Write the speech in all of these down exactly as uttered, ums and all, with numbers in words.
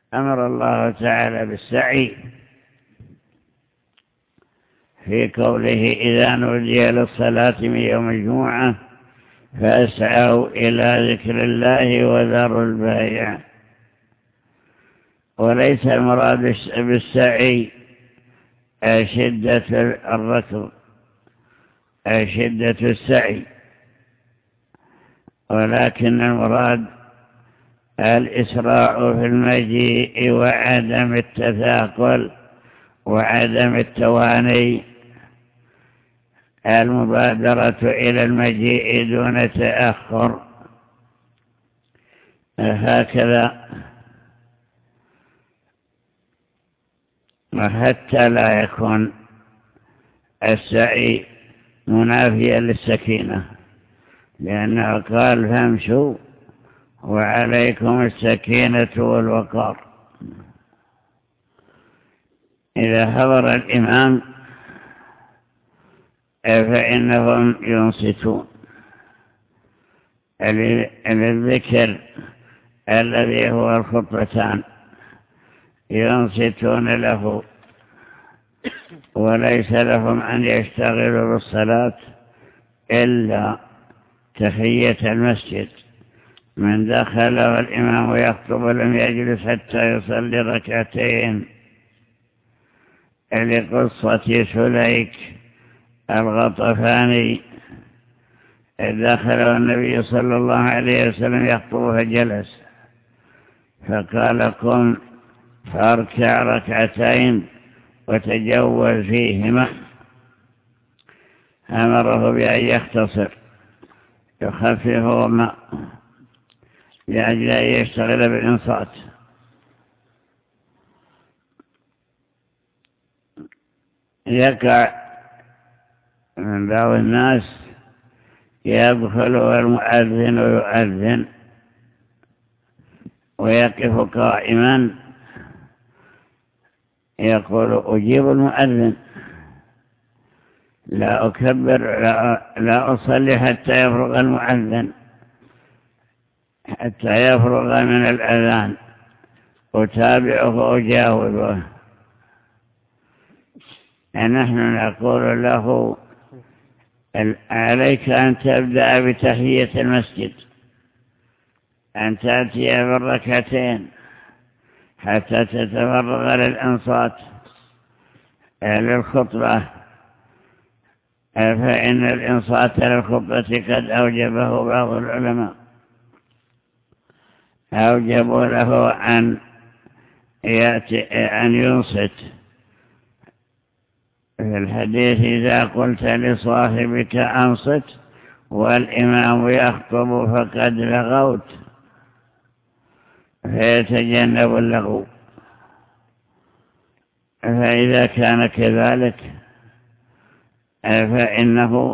أمر الله تعالى بالسعي في قوله إذا نودي للصلاة من يوم الجمعة فاسعوا إلى ذكر الله وذروا البيع. وليس المراد بالسعي شدة الركض شدة السعي، ولكن المراد الإسراع في المجيء وعدم التثاقل وعدم التواني، المبادرة إلى المجيء دون تأخر. هكذا حتى لا يكون السعي منافيا للسكينة، لأنه قال فامشوا وعليكم السكينة والوقار. إذا حضر الإمام فإنهم ينصتون للذكر الذي هو الخطبتان، ينصتون له، وليس لهم أن يشتغلوا بالصلاة إلا تحية المسجد. من دخل والإمام يخطب لم يجلس حتى يصلي ركعتين، لقصة سليك الغطفاني دخل النبي صلى الله عليه وسلم يخطب فجلس، فقال قم فاركع ركعتين وتجول فيهما. أمره بأن يختصر يخففهما لأجل أن يشتغل بالإنصات. يقع من بعض الناس يدخل المؤذن ويؤذن ويقف قائما يقول أجيب المؤذن، لا أكبر لا, لا أصلي حتى يفرغ المؤذن، حتى يفرغ من الأذان أتابعه وأجاوبه. نحن نقول له عليك أن تبدأ بتحية المسجد، أن تأتي بالركعتين حتى تتفرغ للأنصات للخطبة، فإن الإنصات للخطبة قد أوجبه بعض العلماء، أوجبوا له أن يأتي أن ينصت. في الحديث إذا قلت لصاحبك أنصت والإمام يخطب فقد لغوت، فيتجنب اللغو. فإذا كان كذلك فإنه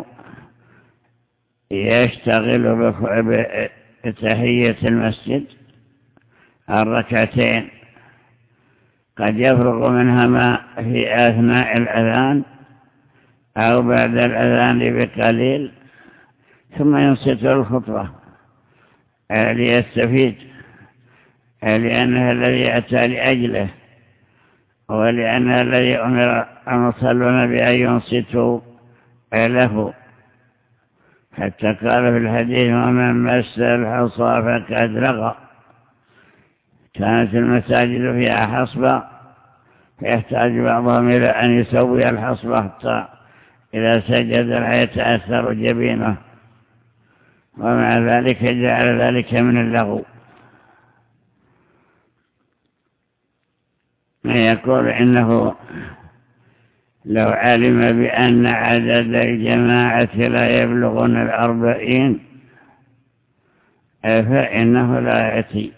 يشتغل بتحية المسجد الركعتين، قد يفرغ منها ما في أثناء الأذان أو بعد الأذان بقليل، ثم ينصت الخطبة ليستفيد، لأنها الذي أتى لأجله، ولأنها الذي أمر المصلون بأن ينصتوا له. حتى قال في الحديث ومن مس الحصى فقد لغى. كانت المساجد فيها حصبة فيحتاج بعضهم إلى أن يسوي الحصبة حتى إذا سجد لا يتأثر جبينه، ومع ذلك جعل ذلك من اللغو. يقول إنه لو علم بأن عدد الجماعة لا يبلغون الأربعين فإنه لا يأتي،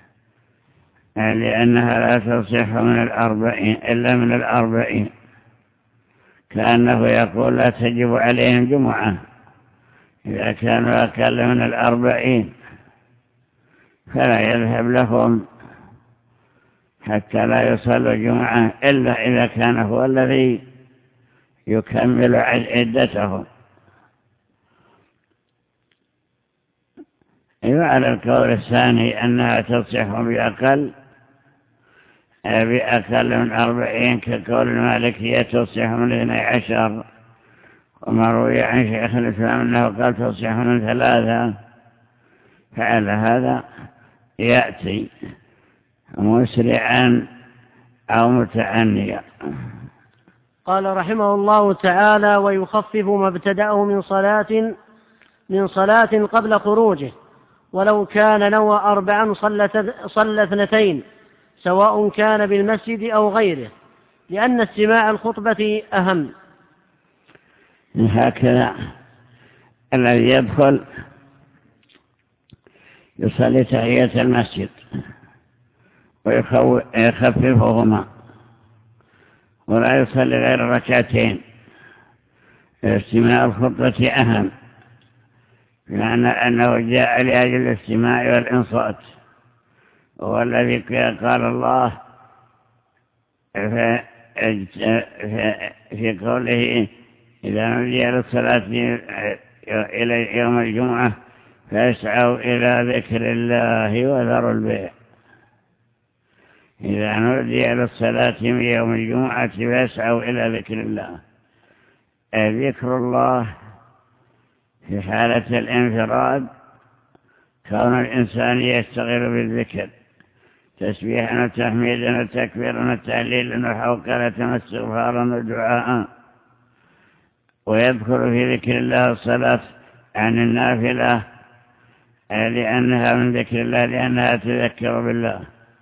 لأنها لا تصح من الأربعين إلا من الأربعين. كأنه يقول لا تجب عليهم جمعة إذا كانوا أقل من الأربعين، فلا يذهب لهم حتى لا يصلوا جمعة إلا إذا كان هو الذي يكمل عدتهم. وعلى القول الثاني أنها تصح بأقل، بأقل من أربعين، كقول المالكية تصح من اثني عشر، وما روي عن شيخ الإسلام أنه قال تصح من ثلاثة. فعلى هذا يأتي مسرعا أو متعنيا. قال رحمه الله تعالى: ويخفف ما ابتدأه من صلاة من صلاة قبل خروجه، ولو كان نوى أربعا صلى اثنتين، سواء كان بالمسجد أو غيره، لأن استماع الخطبة أهم. هكذا الذي يدخل يصلي تحية المسجد ويخففهما ولا يصلي غير ركعتين، استماع الخطبة أهم، لأن أنه جاء لأجل الاستماع والإنصات، هو الذي قال الله في قوله: إذا نودي للصلاة إلى يوم الجمعة فاسعوا إلى ذكر الله وذروا البيع. إذا نودي للصلاة من يوم الجمعة فاسعوا إلى ذكر الله. ذكر الله في حالة الانفراد كون الإنسان يشتغل بالذكر، تسبيحا وتحميدا وتكبيرا وتهليلا وحوقلة واستغفارا ودعاء، ويذكر في ذكر الله الصلاة عن النافلة لأنها من ذكر الله، لأنها تذكر بالله.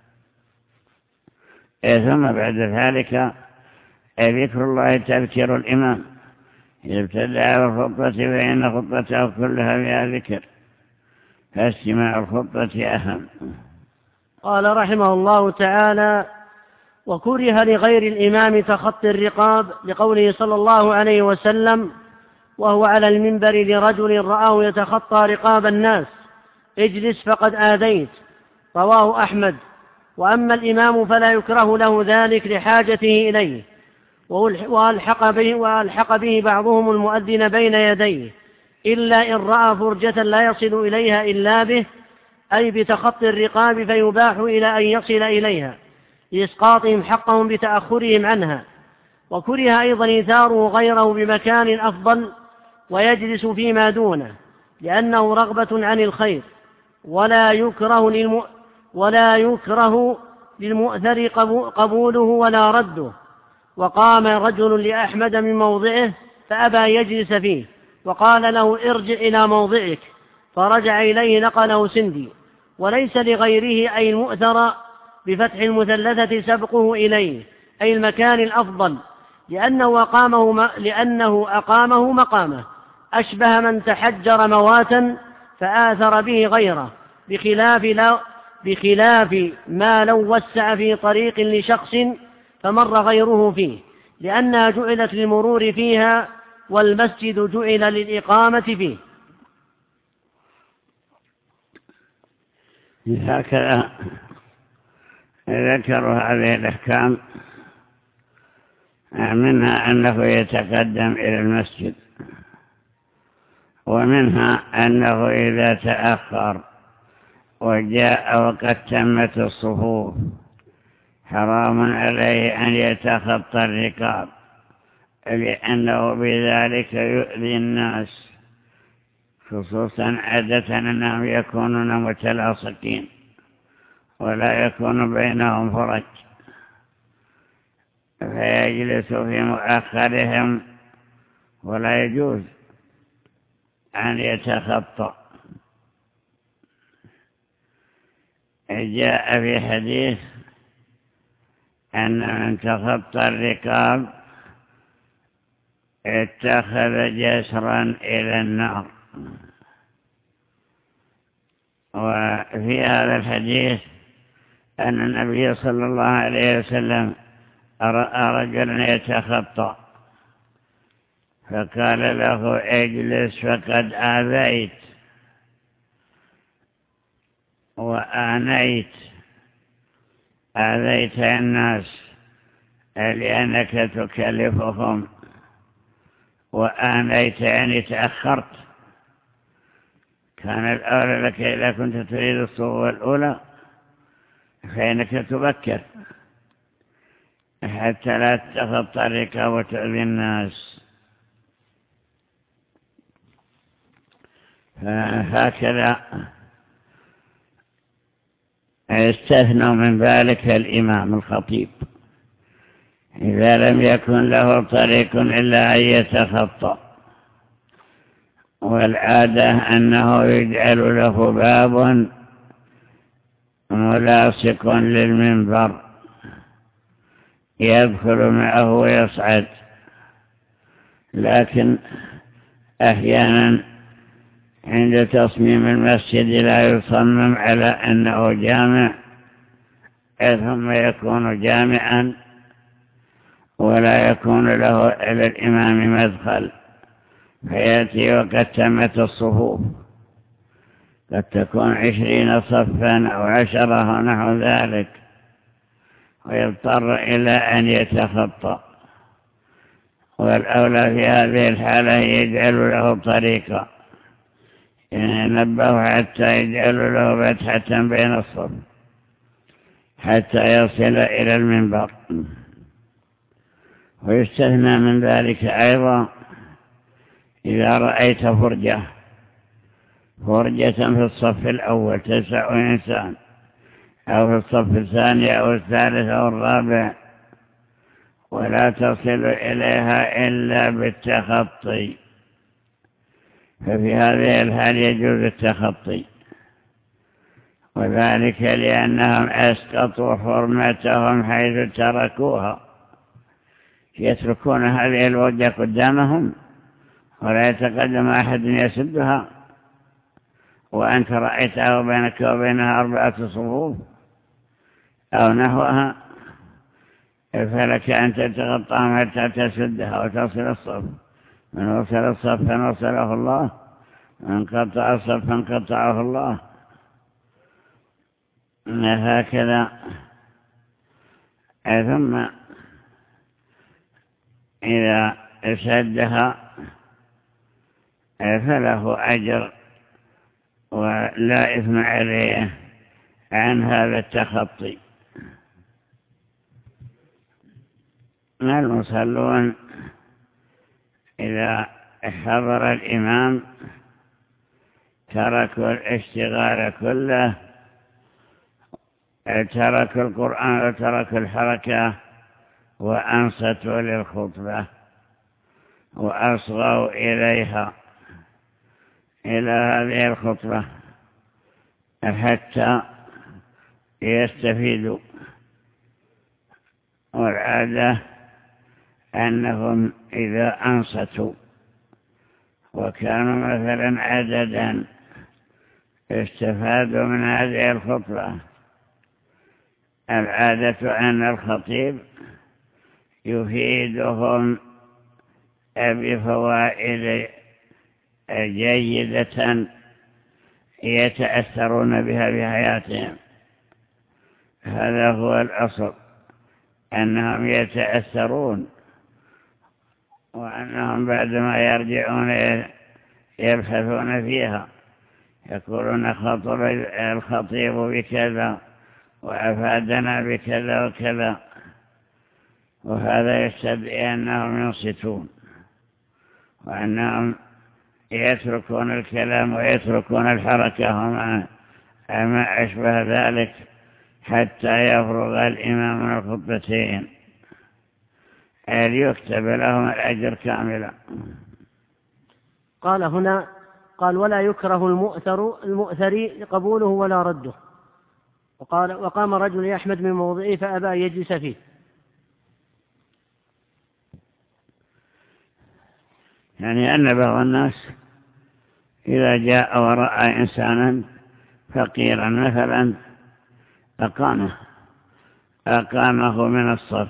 ثم بعد ذلك ذكر الله تذكر الإمام، إذا ابتدأ بالخطبة فإن خطبته كلها بها ذكر، فاستماع الخطبة أهم. قال رحمه الله تعالى: وكره لغير الإمام تخطي الرقاب، لقوله صلى الله عليه وسلم وهو على المنبر لرجل رآه يتخطى رقاب الناس: اجلس فقد آذيت. رواه أحمد. وأما الإمام فلا يكره له ذلك لحاجته إليه، وألحق به, وألحق به بعضهم المؤذن بين يديه، إلا إن رأى فرجة لا يصل إليها إلا به، أي بتخطي الرقاب، فيباح إلى أن يصل إليها لإسقاطهم حقهم بتأخرهم عنها. وكره أيضا إيثاره غيره بمكان أفضل ويجلس فيما دونه، لأنه رغبة عن الخير، ولا يكره للم... ولا يكره للمؤثر قبوله ولا رده. وقام رجل لأحمد من موضعه فأبى يجلس فيه، وقال له: ارجع إلى موضعك، فرجع إليه، نقله سندي. وليس لغيره أي المؤثر بفتح المثلثة سبقه إليه، أي المكان الأفضل، لأنه أقامه, لأنه أقامه مقامه، أشبه من تحجر مواتا فآثر به غيره، بخلاف, لا بخلاف ما لو وسع في طريق لشخص فمر غيره فيه، لأنها جعلت للمرور فيها، والمسجد جعل للإقامة فيه. هكذا ذكروا هذه الأحكام، منها أنه يتقدم إلى المسجد، ومنها أنه إذا تأخر وجاء وقد تمت الصفوف حرام عليه أن يتخطى الرقاب، لأنه بذلك يؤذي الناس، خصوصا عادة أنهم يكونون متلاصقين ولا يكون بينهم فرج، فيجلس في مؤخرهم ولا يجوز أن يتخطى. جاء في حديث أن من تخطى الرقاب اتخذ جسرا إلى النار. وفي هذا الحديث أن النبي صلى الله عليه وسلم رأى رجلا يتخطى فقال له: اجلس فقد آذيت وآنيت، آذيت الناس لأنك تكلفهم، وآنيت يعني تأخرت. كان الأولى لك إذا كنت تريد الصفوف الأولى فإنك تبكر حتى لا تتخطى الركاب وتؤذي الناس. فهكذا استثنوا من ذلك الإمام الخطيب إذا لم يكن له طريق إلا أن يتخطى، والعادة أنه يجعل له باب ملاصق للمنبر يدخل معه ويصعد، لكن أحيانا عند تصميم المسجد لا يصمم على أنه جامع ثم يكون جامعا ولا يكون له إلى الإمام مدخل، فيأتي وقد تمت الصفوف، قد تكون عشرين صفا أو عشرة نحو ذلك، ويضطر إلى أن يتخطى. والأولى في هذه الحالة يجعل له طريقا، ينبه حتى يجعل له فتحة بين الصف حتى يصل إلى المنبر. ويستثنى من ذلك أيضا إذا رأيت فرجة فرجة في الصف الأول تسع إنسان، أو في الصف الثاني أو الثالث أو الرابع، ولا تصل إليها إلا بالتخطي، ففي هذه الحال يجوز التخطي، وذلك لأنهم أسقطوا حرمتهم حيث تركوها، يتركون هذه الوجه قدامهم ولا يتقدم أحد يسدها، وأنت رأيتها بينك وبينها أربعة صفوف أو نحوها، فلك أن تتغطاهم حتى تسدها وتصل الصف. من وصل الصف وصله الله، من قطع الصف قطعه الله. هكذا. ثم إذا سدها فله أجر ولا إثم عليه عن هذا التخطي. المصلون إذا حضر الإمام تركوا الاشتغال كله، تركوا القرآن وتركوا الحركة وأنصتوا للخطبة وأصغوا إليها إلى هذه الخطبة حتى يستفيدوا. والعادة أنهم إذا أنصتوا وكانوا مثلا عددا استفادوا من هذه الخطبة. العادة أن الخطيب يفيدهم بفوائد جيدة يتأثرون بها في حياتهم. هذا هو الأصل، أنهم يتأثرون، وأنهم بعدما يرجعون يبحثون فيها يقولون خطب الخطيب بكذا وأفادنا بكذا وكذا، وهذا يستدعي أنهم ينصتون وأنهم يتركون الكلام ويتركون الحركة وما ما أشبه ذلك حتى يفرغ الإمام من الخطبتين ليكتب لهم الأجر كاملا. قال هنا قال ولا يكره المؤثر المؤثر قبوله ولا رده. وقال وقام رجل يحمد من موضعه فأبى أن يجلس فيه. يعني أن بعض الناس إذا جاء ورأى إنسانا فقيرا مثلا أقامه أقامه من الصف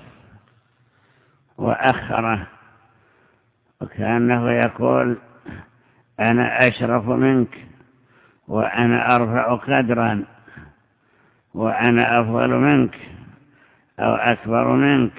وأخره، وكأنه يقول أنا أشرف منك وأنا أرفع قدرا وأنا أفضل منك أو أكبر منك.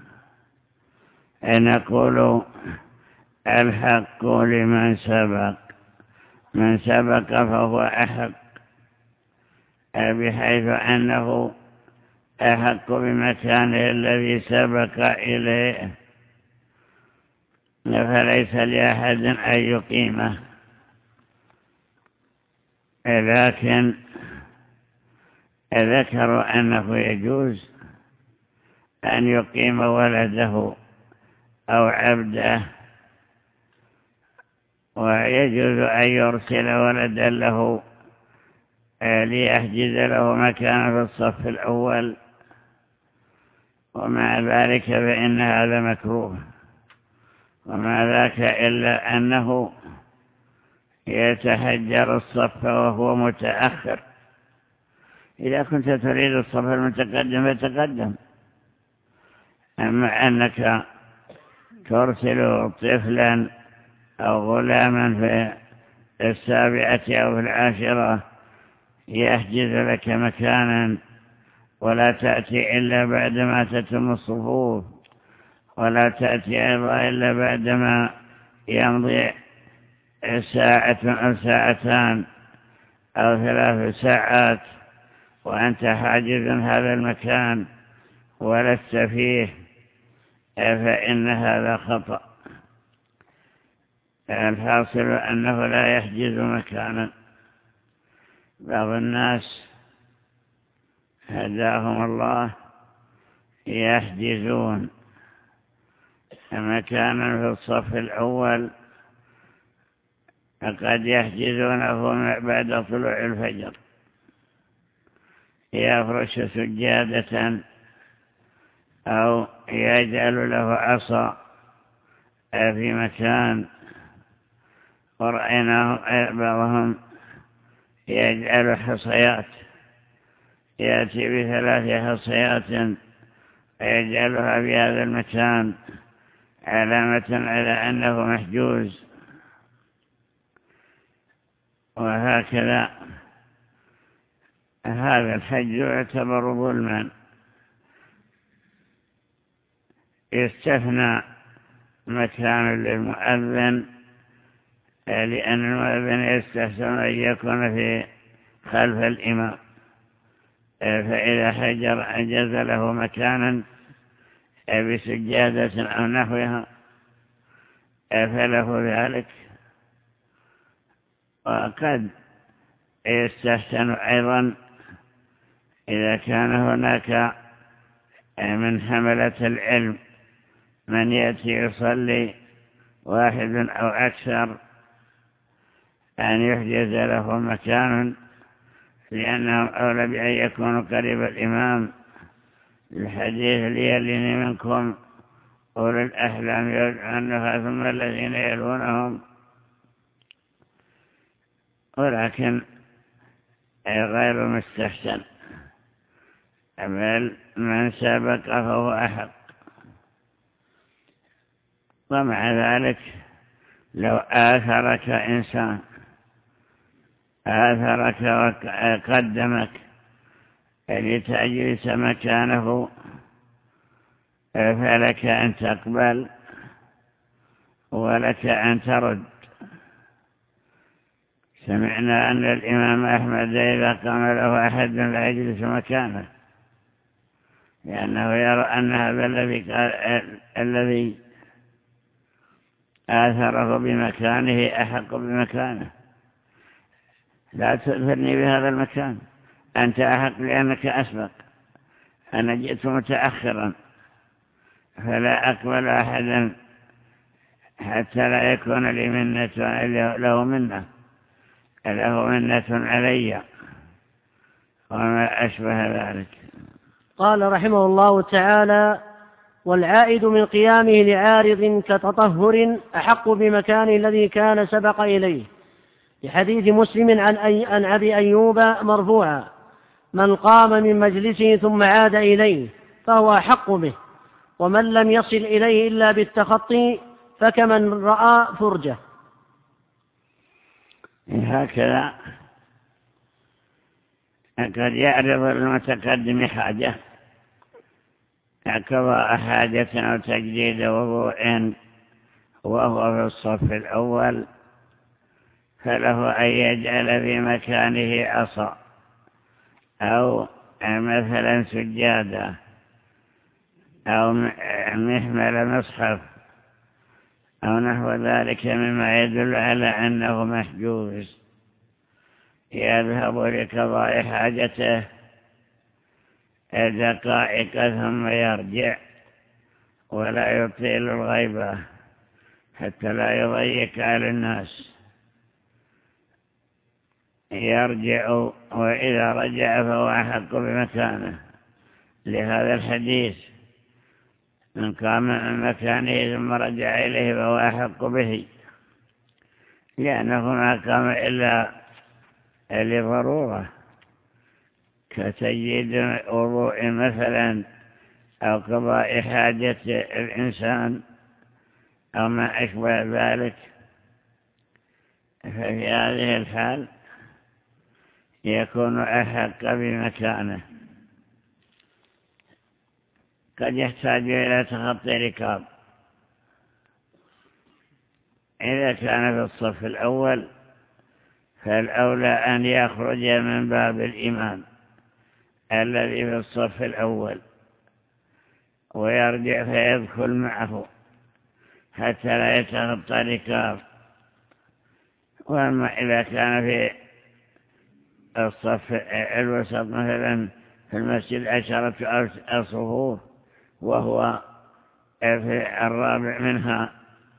نقول الحق لمن سبق، من سبق فهو أحق، بحيث أنه أحق بمكانه الذي سبق إليه، فليس لأحد أن يقيمه. لكن ذكروا أنه يجوز أن يقيم ولده أو عبده، ويجوز أن يرسل ولدا له ليحجز له مكان في الصف الأول، ومع ذلك فإن هذا مكروه، وما ذاك إلا أنه يتحجر الصف وهو متأخر. إذا كنت تريد الصف المتقدم فتقدم، أما أنك ترسل طفلا أو غلاما في السابعة أو في العاشرة يحجز لك مكانا، ولا تأتي إلا بعدما تتم الصفوف، ولا تأتي أيضا إلا بعدما يمضي ساعة أو ساعتان أو ثلاث ساعات، وأنت حاجز هذا المكان ولست فيه، فإن هذا خطأ. الحاصل أنه لا يحجز مكانا. بعض الناس هداهم الله يحجزون مكانا في الصف الأول، فقد يحجزونه بعد طلوع الفجر، يفرش سجادة أو يجعل له عصا في مكان، ورأيناه بعضهم يجعل حصيات، يأتي بثلاث حصيات ويجعلها في هذا المكان علامة على أنه محجوز. وهكذا هذا الحج يعتبر ظلما. يستثنى مكان للمؤذن، لأن المؤذن يستحسن أن يكون في خلف الإمام، فإذا حجر أجاز له مكانا بسجادة أو نحوها فله ذلك. وقد يستحسن أيضا إذا كان هناك من حملة العلم من يأتي يصلي واحد أو أكثر أن يحجز له مكان، لأنهم أولى بأن يكونوا قريب الإمام. الحديث ليلني منكم أولي الأحلام يجعلونها ثم الذين يلونهم. ولكن غير مستحسن، بل من سبق فهو أحق. ومع ذلك لو آثرك إنسان آثرك وقدمك لتجلس مكانه، فلك أن تقبل ولك أن ترد. سمعنا أن الإمام أحمد إذا قام له أحد لا يجلس مكانه، لأنه يرى أن هذا الذي الذي آثره بمكانه أحق بمكانه. لا تؤثرني بهذا المكان، أنت أحق لأنك أسبق، أنا جئت متأخرا، فلا أقبل أحدا حتى لا يكون لي منة له منة له منة علي وما أشبه ذلك. قال رحمه الله تعالى: والعائد من قيامه لعارض كتطهر أحق بمكان الذي كان سبق إليه، لحديث مسلم عن, أي عن أبي أيوب مرفوعا: من قام من مجلسه ثم عاد إليه فهو أحق به، ومن لم يصل إليه إلا بالتخطي فكمن رأى فرجة. هكذا قد يعرض المتقدم حاجة كقضاء حاجة أو تجديد وضوء وهو في الصف الأول، فله أن يجعل في مكانه عصا أو مثلا سجادة أو محمل مصحف أو نحو ذلك مما يدل على أنه محجوز، يذهب لقضاء حاجته دقائق ثم يرجع ولا يطيل الغيبة حتى لا يضيق على الناس، يرجع، وإذا رجع فهو أحق بمكانه، لهذا الحديث من قام من مكانه ثم رجع إليه فهو أحق به، لأنه ما قام إلا لضرورة كتجديد وضوء مثلا أو قضاء حاجة الإنسان أو ما أشبه ذلك، ففي هذه الحال يكون أحق بمكانه. قد يحتاج إلى تخطي ركاب، إذا كان في الصف الأول فالأولى أن يخرج من باب الإمام الذي في الصف الأول ويرجع فيدخل معه حتى لا يتخطى ركاب. وأما إذا كان في الصف الوسط مثلا في المسجد عشرة صفوف وهو في الرابع منها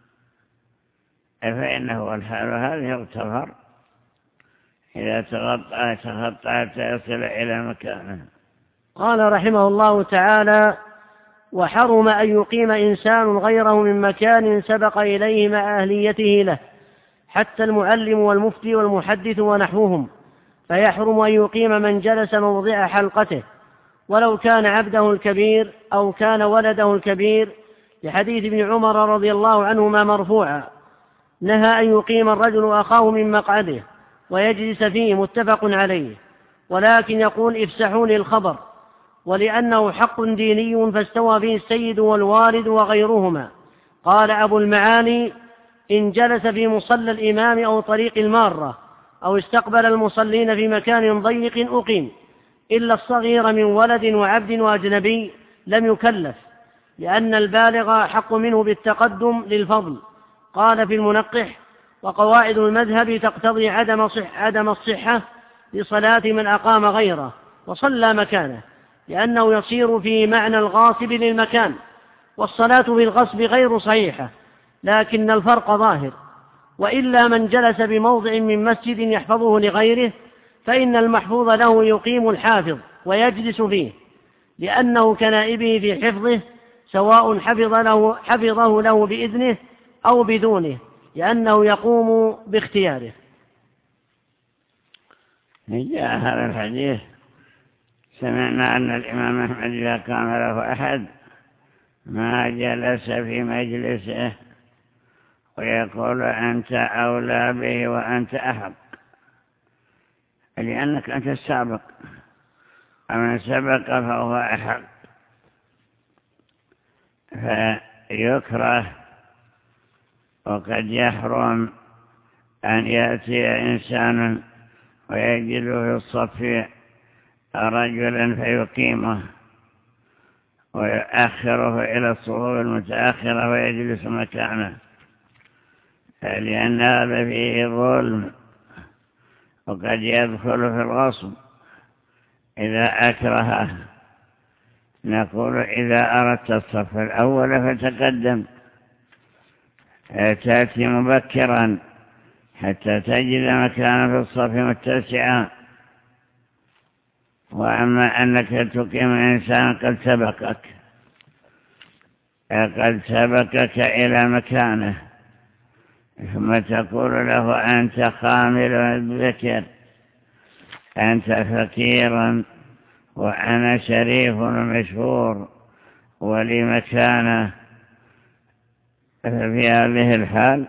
فإنه الحال هذه يغتفر إذا تغطى تخطى حتى يصل إلى مكانه. قال رحمه الله تعالى: وحرم أن يقيم إنسان غيره من مكان سبق إليه مع أهليته له، حتى المعلم والمفتي والمحدث ونحوهم، فيحرم أن يقيم من جلس موضع حلقته ولو كان عبده الكبير أو كان ولده الكبير، لحديث ابن عمر رضي الله عنهما مرفوعا: نهى أن يقيم الرجل أخاه من مقعده ويجلس فيه، متفق عليه. ولكن يقول: افسحوا لي الخبر، ولأنه حق ديني فاستوى فيه السيد والوالد وغيرهما. قال أبو المعالي: إن جلس في مصلى الإمام أو طريق المارة أو استقبل المصلين في مكان ضيق أقيم، إلا الصغير من ولد وعبد وأجنبي لم يكلف، لأن البالغ حق منه بالتقدم للفضل. قال في المنقح: وقواعد المذهب تقتضي عدم صح عدم الصحة لصلاة من أقام غيره وصلى مكانه، لأنه يصير في معنى الغاصب للمكان، والصلاة في الغصب غير صحيحة، لكن الفرق ظاهر. وإلا من جلس بموضع من مسجد يحفظه لغيره فإن المحفوظ له يقيم الحافظ ويجلس فيه، لأنه كنائبه في حفظه، سواء حفظ له حفظه له بإذنه أو بدونه، لأنه يقوم باختياره. جاء هذا الحديث: سمعنا أن الإمام أحمد إذا كان له أحد ما جلس في مجلسه ويقول: أنت أولى به وأنت أحق، لأنك أنت السابق، ومن سبق فهو أحق. فيكره وقد يحرم أن يأتي إنسان ويجد في الصف رجلا فيقيمه ويؤخره إلى الصفوف المتأخرة ويجلس مكانه، لأن هذا فيه ظلم، وقد يدخل في الغصب إذا أكرهه. نقول: إذا أردت الصف الأول فتقدم، تأتي مبكرا حتى تجد مكانا في الصف متسعا. وأما أنك تقيم إنسان قد سبقك قد سبقك إلى مكانه ثم تقول له: أنت خامل الذكر، أنت فقير وأنا شريف مشهور ولي مكانه، ففي هذه الحال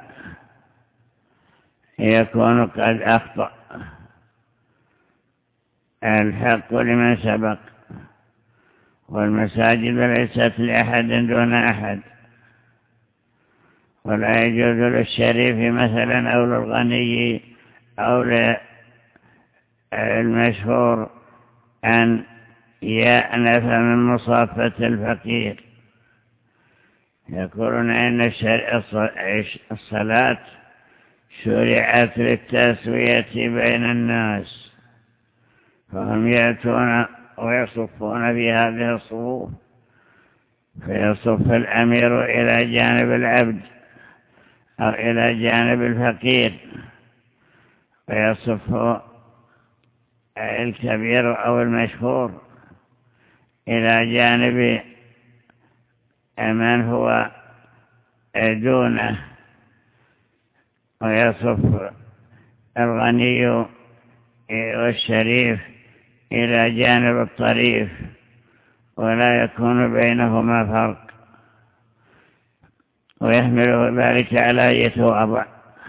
يكون قد أخطأ. الحق لمن سبق، والمساجد ليست لأحد دون أحد، ولا يجوز للشريف مثلا أو للغني أو للمشهور أن يأنف من مصافة الفقير. يقولون إن الصلاة شرعت للتسوية بين الناس، فهم يأتون ويصفون في هذه الصفوف، فيصف الأمير إلى جانب العبد أو إلى جانب الفقير، ويصف الكبير أو المشهور إلى جانب من هو دونه، ويصف الغني والشريف إلى جانب الطريف، ولا يكون بينهما فرق، ويحمل ذلك على يتواضع،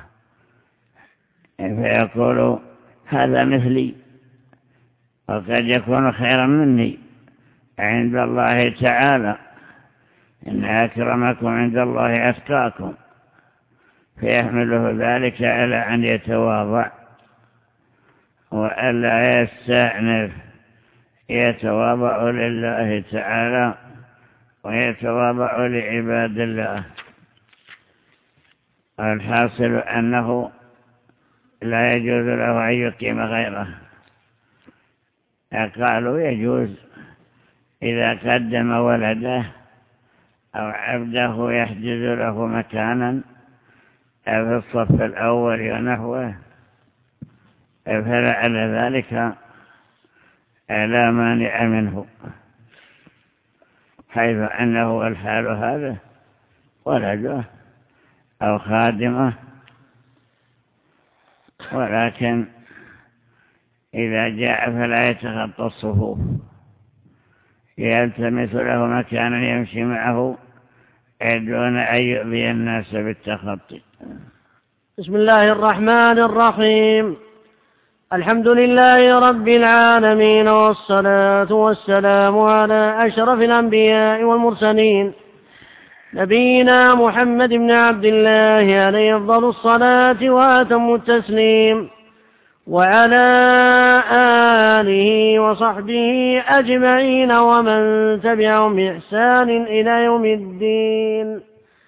فيقول هذا مثلي، وقد يكون خيرا مني عند الله تعالى، إن أكرمكم عند الله أتقاكم، فيحمله ذلك على أن يتواضع وألا يستأنف، يتواضع لله تعالى ويتواضع لعباد الله. الحاصل أنه لا يجوز له أن يقيم غيره. قالوا يجوز إذا قدم ولده أو عبده يحجز له مكانا في الصف الأول ونحوه، فلعل ذلك لا مانع منه، حيث أنه الحال هذا ولده أو خادمه. ولكن إذا جاء فلا يتخطى الصفوف، يلتمس له مكانا يمشي معه دون أن يؤذي الناس بالتخطي. بسم الله الرحمن الرحيم. الحمد لله رب العالمين، والصلاة والسلام على أشرف الأنبياء والمرسلين، نبينا محمد بن عبد الله عليه أفضل الصلاة وأتم التسليم، وعلى آله وصحبه أجمعين ومن تبعهم بإحسان إلى يوم الدين.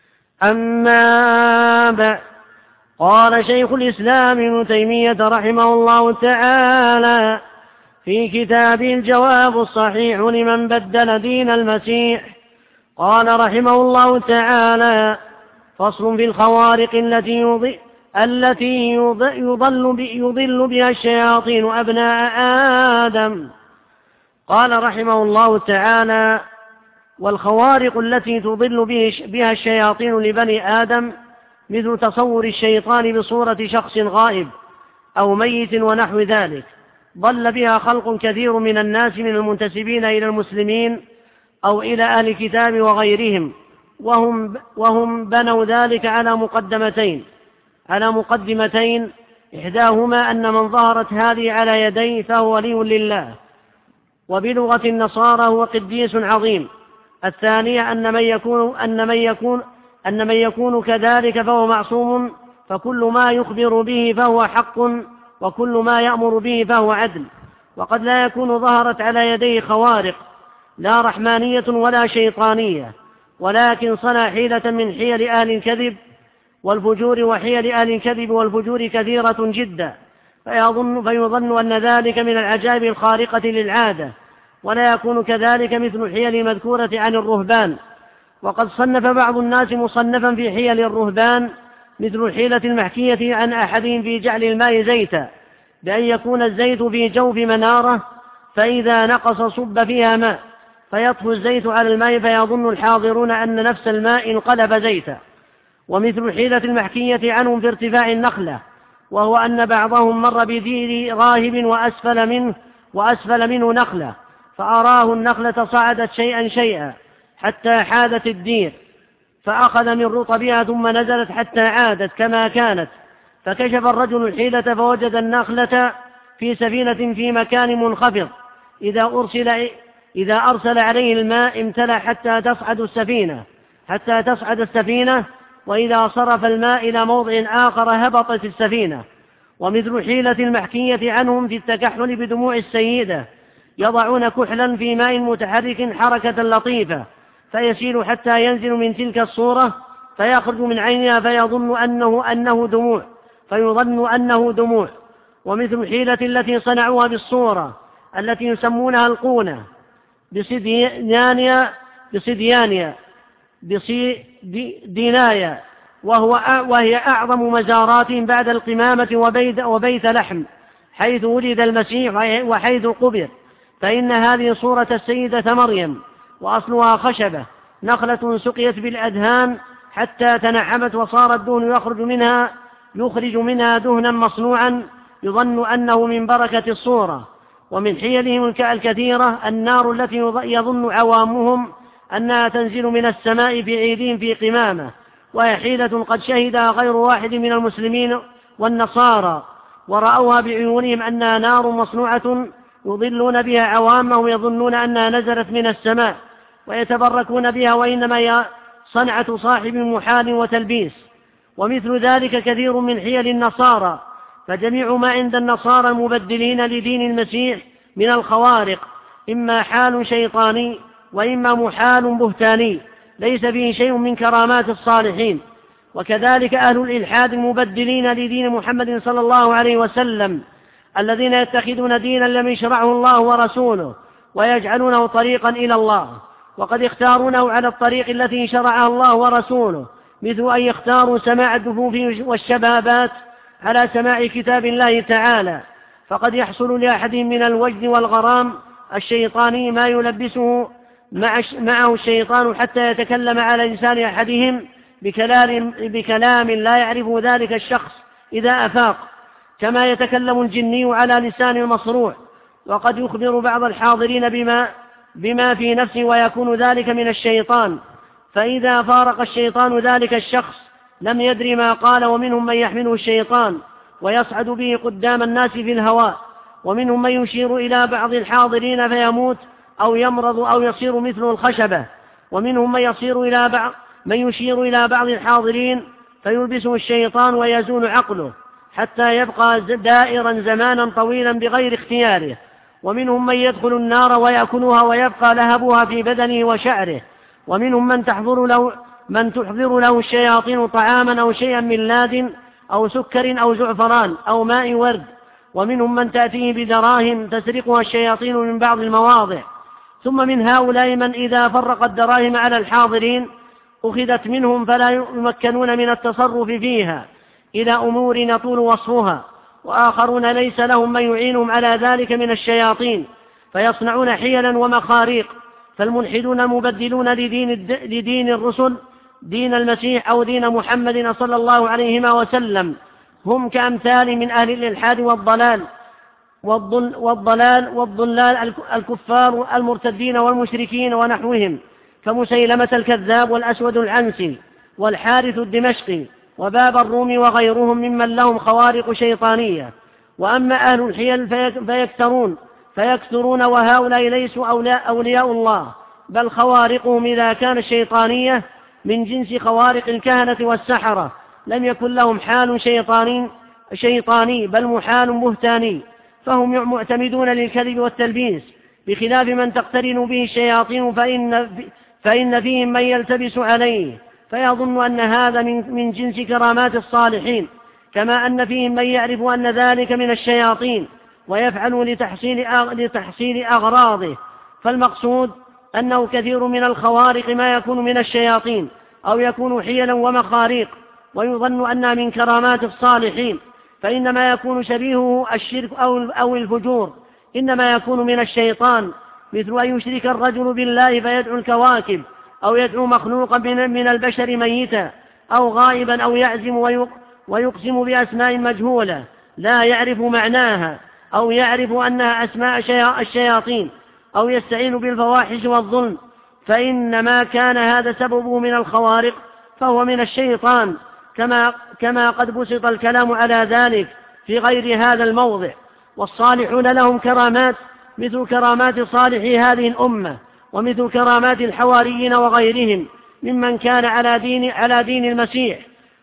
أما بعد، قال شيخ الإسلام ابن تيمية رحمه الله تعالى في كتابه الجواب الصحيح لمن بدل دين المسيح، قال رحمه الله تعالى: فصل في الخوارق التي يضل التي يضل يضل بها الشياطين أبناء آدم. قال رحمه الله تعالى: والخوارق التي تضل بها الشياطين لبني آدم مثل تصور الشيطان بصورة شخص غائب أو ميت ونحو ذلك، ضل بها خلق كثير من الناس من المنتسبين إلى المسلمين أو إلى أهل الكتاب وغيرهم، وهم, وهم بنوا ذلك على مقدمتين على مقدمتين إحداهما أن من ظهرت هذه على يديه فهو ولي لله، وبلغة النصارى هو قديس عظيم. الثانية أن من يكون أن من يكون أن من يكون كذلك فهو معصوم، فكل ما يخبر به فهو حق، وكل ما يأمر به فهو عدل. وقد لا يكون ظهرت على يديه خوارق لا رحمانية ولا شيطانية، ولكن صنع حيلة من حيل أهل الكذب والفجور، وحيل أهل الكذب والفجور كثيرة جدا، فيظن, فيظن أن ذلك من العجائب الخارقة للعادة، ولا يكون كذلك مثل حيل المذكورة عن الرهبان. وقد صنف بعض الناس مصنفا في حيل الرهبان مثل حيلة المحكية عن أحدهم في جعل الماء زيتا، بأن يكون الزيت في جوف منارة، فإذا نقص صب فيها ماء، فيطفو الزيت على الماء، فيظن الحاضرون أن نفس الماء انقلب زيتا. ومثل حيلة المحكية عنهم في ارتفاع النخلة، وهو أن بعضهم مر بدير راهب وأسفل منه, وأسفل منه نخلة، فأراه النخلة صعدت شيئا شيئا حتى حادت الدير، فأخذ من رطبها ثم نزلت حتى عادت كما كانت، فكشف الرجل الحيلة فوجد النخلة في سفينة في مكان منخفض، إذا أرسل, إذا أرسل عليه الماء امتلأ حتى تصعد السفينة حتى تصعد السفينة وإذا صرف الماء إلى موضع آخر هبطت السفينة. ومثل حيلة المحكية عنهم في التكحل بدموع السيدة، يضعون كحلا في ماء متحرك حركة لطيفة فيسيل حتى ينزل من تلك الصورة فيخرج من عينها فيظن أنه, أنه دموع فيظن أنه دموع. ومثل الحيلة التي صنعوها بالصورة التي يسمونها القونة بصديانيا بصديانيا بصدينايا وهو وهي أعظم مزاراتهم بعد القمامة وبيت, وبيت لحم حيث ولد المسيح وحيث قبر، فإن هذه صورة السيدة مريم وأصلها خشبة نخلة سقيت بالأدهان حتى تنعمت وصار الدهن يخرج منها يخرج منها دهنا مصنوعا يظن أنه من بركة الصورة. ومن حيلهم الكثيرة النار التي يظن عوامهم أنها تنزل من السماء في عيدهم في قمامة، وهي حيلة قد شهدها غير واحد من المسلمين والنصارى ورأوها بعيونهم أنها نار مصنوعة يضلون بها عوامهم يظنون أنها نزلت من السماء ويتبركون بها، وإنما هي صنعة صاحب محال وتلبيس. ومثل ذلك كثير من حيل النصارى، فجميع ما عند النصارى المبدلين لدين المسيح من الخوارق إما حال شيطاني وإما محال بهتاني ليس فيه شيء من كرامات الصالحين. وكذلك أهل الإلحاد المبدلين لدين محمد صلى الله عليه وسلم الذين يتخذون دينا لم يشرعه الله ورسوله ويجعلونه طريقا إلى الله، وقد اختارونه على الطريق التي شرعها الله ورسوله، مثل أن يختاروا سماع الدفوف والشبابات على سماع كتاب الله تعالى، فقد يحصل لأحدهم من الوجد والغرام الشيطاني ما يلبسه معه الشيطان حتى يتكلم على لسان أحدهم بكلام, بكلام لا يعرف ذلك الشخص إذا أفاق، كما يتكلم الجني على لسان المصروع. وقد يخبر بعض الحاضرين بما, بما في نفسه ويكون ذلك من الشيطان، فإذا فارق الشيطان ذلك الشخص لم يدري ما قال. ومنهم من يحمله الشيطان ويصعد به قدام الناس في الهواء، ومنهم من يشير إلى بعض الحاضرين فيموت أو يمرض أو يصير مثل الخشبة، ومنهم من يصير إلى بعض من يشير إلى بعض الحاضرين فيلبسه الشيطان ويزول عقله حتى يبقى دائرا زمانا طويلا بغير اختياره. ومنهم من يدخل النار ويأكلها ويبقى لهبها في بدنه وشعره. ومنهم من تحضر له, من تحضر له الشياطين طعاما أو شيئا من لاد أو سكر أو زعفران أو ماء ورد. ومنهم من تأتيه بدراهم تسرقها الشياطين من بعض المواضع. ثم من هؤلاء من إذا فرق الدراهم على الحاضرين أخذت منهم فلا يمكنون من التصرف فيها إلى أمور يطول وصفها، وآخرون ليس لهم من يعينهم على ذلك من الشياطين فيصنعون حيلا ومخاريق. فالملحدون المبدلون لدين, لدين الرسل دين المسيح أو دين محمد صلى الله عليه وسلم هم كأمثال من أهل الإلحاد والضلال والضل والضلال والضلال الكفار المرتدين والمشركين ونحوهم كمسيلمة الكذاب والأسود العنسي والحارث الدمشقي وباب الروم وغيرهم ممن لهم خوارق شيطانية. وأما أهل الحيل فيكثرون فيكثرون وهؤلاء ليسوا أولياء الله، بل خوارقهم إذا كان الشيطانية من جنس خوارق الكهنة والسحرة لم يكن لهم حال شيطاني, شيطاني بل محال بهتاني، فهم معتمدون للكذب والتلبيس، بخلاف من تقترن به الشياطين فإن, فإن فيهم من يلتبس عليه فيظن أن هذا من, من جنس كرامات الصالحين، كما أن فيهم من يعرف أن ذلك من الشياطين ويفعل لتحصيل, لتحصيل أغراضه. فالمقصود أنه كثير من الخوارق ما يكون من الشياطين أو يكون حيلا ومخاريق ويظن أنها من كرامات الصالحين، فإنما يكون شبيهه الشرك أو الفجور إنما يكون من الشيطان، مثل أن يشرك الرجل بالله فيدعو الكواكب أو يدعو مخلوقا من البشر ميتا أو غائبا أو يعزم ويقسم بأسماء مجهولة لا يعرف معناها أو يعرف أنها أسماء الشياطين أو يستعين بالفواحش والظلم، فإنما كان هذا سببه من الخوارق فهو من الشيطان، كما, كما قد بسط الكلام على ذلك في غير هذا الموضع. والصالحون لهم كرامات مثل كرامات صالحي هذه الأمة ومثل كرامات الحواريين وغيرهم ممن كان على دين, على دين المسيح،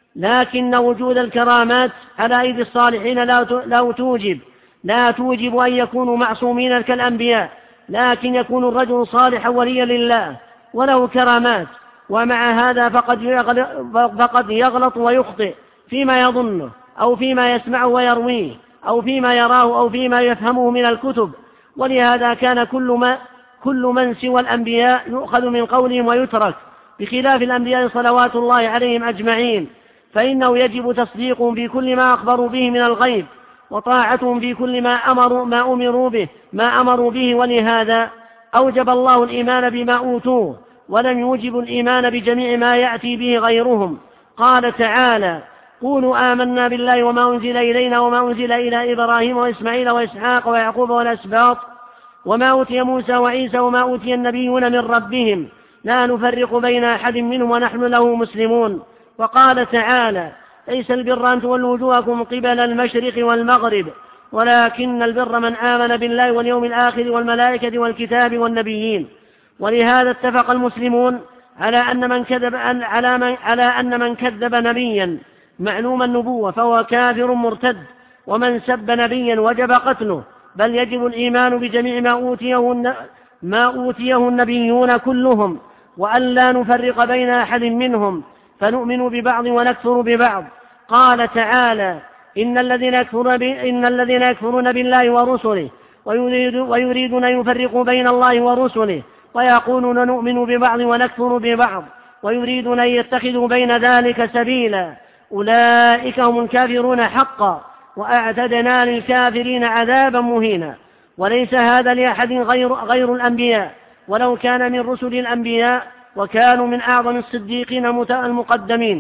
لكن وجود الكرامات على أيدي الصالحين لا توجب لا توجب أن يكونوا معصومين كالأنبياء، لكن يكون الرجل صالحا وليا لله وله كرامات، ومع هذا فقد يغلط, فقد يغلط ويخطئ فيما يظنه أو فيما يسمعه ويرويه أو فيما يراه أو فيما يفهمه من الكتب. ولهذا كان كل, ما كل من سوى الأنبياء يؤخذ من قولهم ويترك، بخلاف الأنبياء صلوات الله عليهم أجمعين، فإنه يجب تصديقهم في كل ما أخبروا به من الغيب، وطاعتهم في كل ما أمروا, ما أمروا به ما أمروا به. ولهذا أوجب الله الإيمان بما أوتوه، ولم يوجب الإيمان بجميع ما يأتي به غيرهم. قال تعالى: قولوا آمنا بالله وما أنزل إلينا وما أنزل إلى إبراهيم وإسماعيل وإسحاق ويعقوب والأسباط وما أوتي موسى وعيسى وما أوتي النبيون من ربهم لا نفرق بين أحد منهم ونحن له مسلمون. وقال تعالى: ليس البر أن تولوا وجوهكم قبل المشرق والمغرب ولكن البر من آمن بالله واليوم الآخر والملائكة والكتاب والنبيين. ولهذا اتفق المسلمون على أن من كذب على من على أن من كذب نبيا معلوم النبوة فهو كافر مرتد، ومن سب نبيا وجب قتله، بل يجب الإيمان بجميع ما أوتيه, ما أوتيه النبيون كلهم، وأن لا نفرق بين أحد منهم، فنؤمن ببعض ونكفر ببعض. قال تعالى: إن الذين يكفرون, إن الذين يكفرون بالله ورسله ويريد ويريدون أن يفرقوا بين الله ورسله ويقولون نؤمن ببعض ونكفر ببعض ويريدون أن يتخذوا بين ذلك سبيلا أولئك هم الكافرون حقا وأعتدنا للكافرين عذابا مهينا. وليس هذا لأحد غير, غير الأنبياء، ولو كان من رسل الأنبياء وكانوا من أعظم الصديقين المقدمين.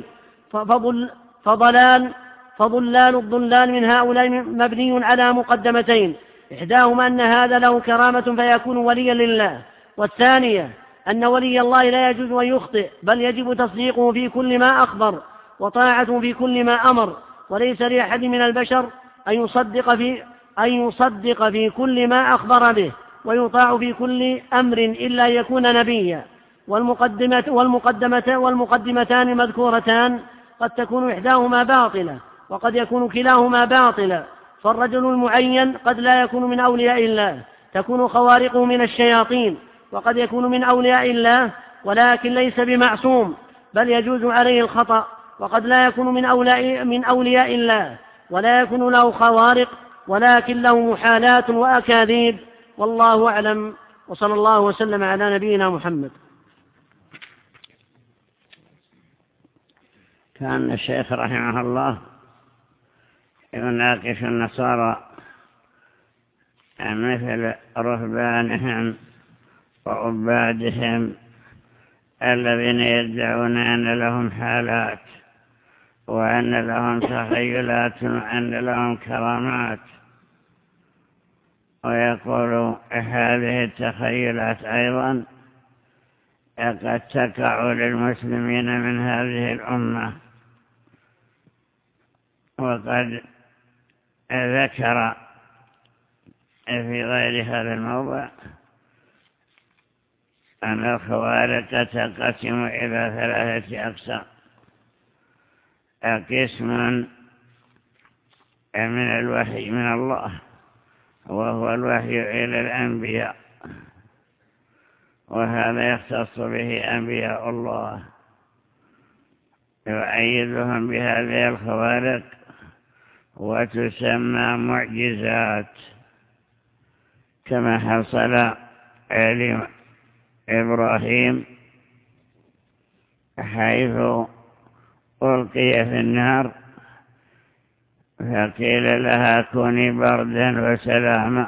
فضل فضلال فضلال الضلال من هؤلاء مبني على مقدمتين: إحداهما أن هذا له كرامة فيكون وليا لله، والثانية أن ولي الله لا يجوز أن يخطئ، بل يجب تصديقه في كل ما أخبر وطاعته في كل ما أمر. وليس لأحد من البشر أن يصدق في, أن يصدق في كل ما أخبر به ويطاع في كل أمر إلا يكون نبيا. والمقدمة والمقدمة والمقدمتان المذكورتان قد تكون إحداهما باطلة وقد يكون كلاهما باطلا. فالرجل المعين قد لا يكون من أولياء الله، تكون خوارقه من الشياطين، وقد يكون من أولياء الله ولكن ليس بمعصوم بل يجوز عليه الخطأ، وقد لا يكون من أولياء, من أولياء الله ولا يكون له خوارق ولكن له محالات وأكاذيب. والله أعلم، وصلى الله وسلم على نبينا محمد. كان الشيخ رحمه الله يناقش النصارى مثل رهبانهم وعبادهم الذين يدعون أن لهم حالات وأن لهم تخيلات وأن لهم كرامات، ويقول هذه التخيلات أيضا قد تقع للمسلمين من هذه الأمة. وقد ذكر في غير هذا الموضع أن الخوارق تنقسم إلى ثلاثة أقسام: قسم من الوحي من الله وهو الوحي إلى الأنبياء، وهذا يختص به أنبياء الله، يؤيدهم بهذه الخوارق وتسمى معجزات، كما حصل لإبراهيم حيث ألقي في النار فقيل لها كوني بردا وسلاما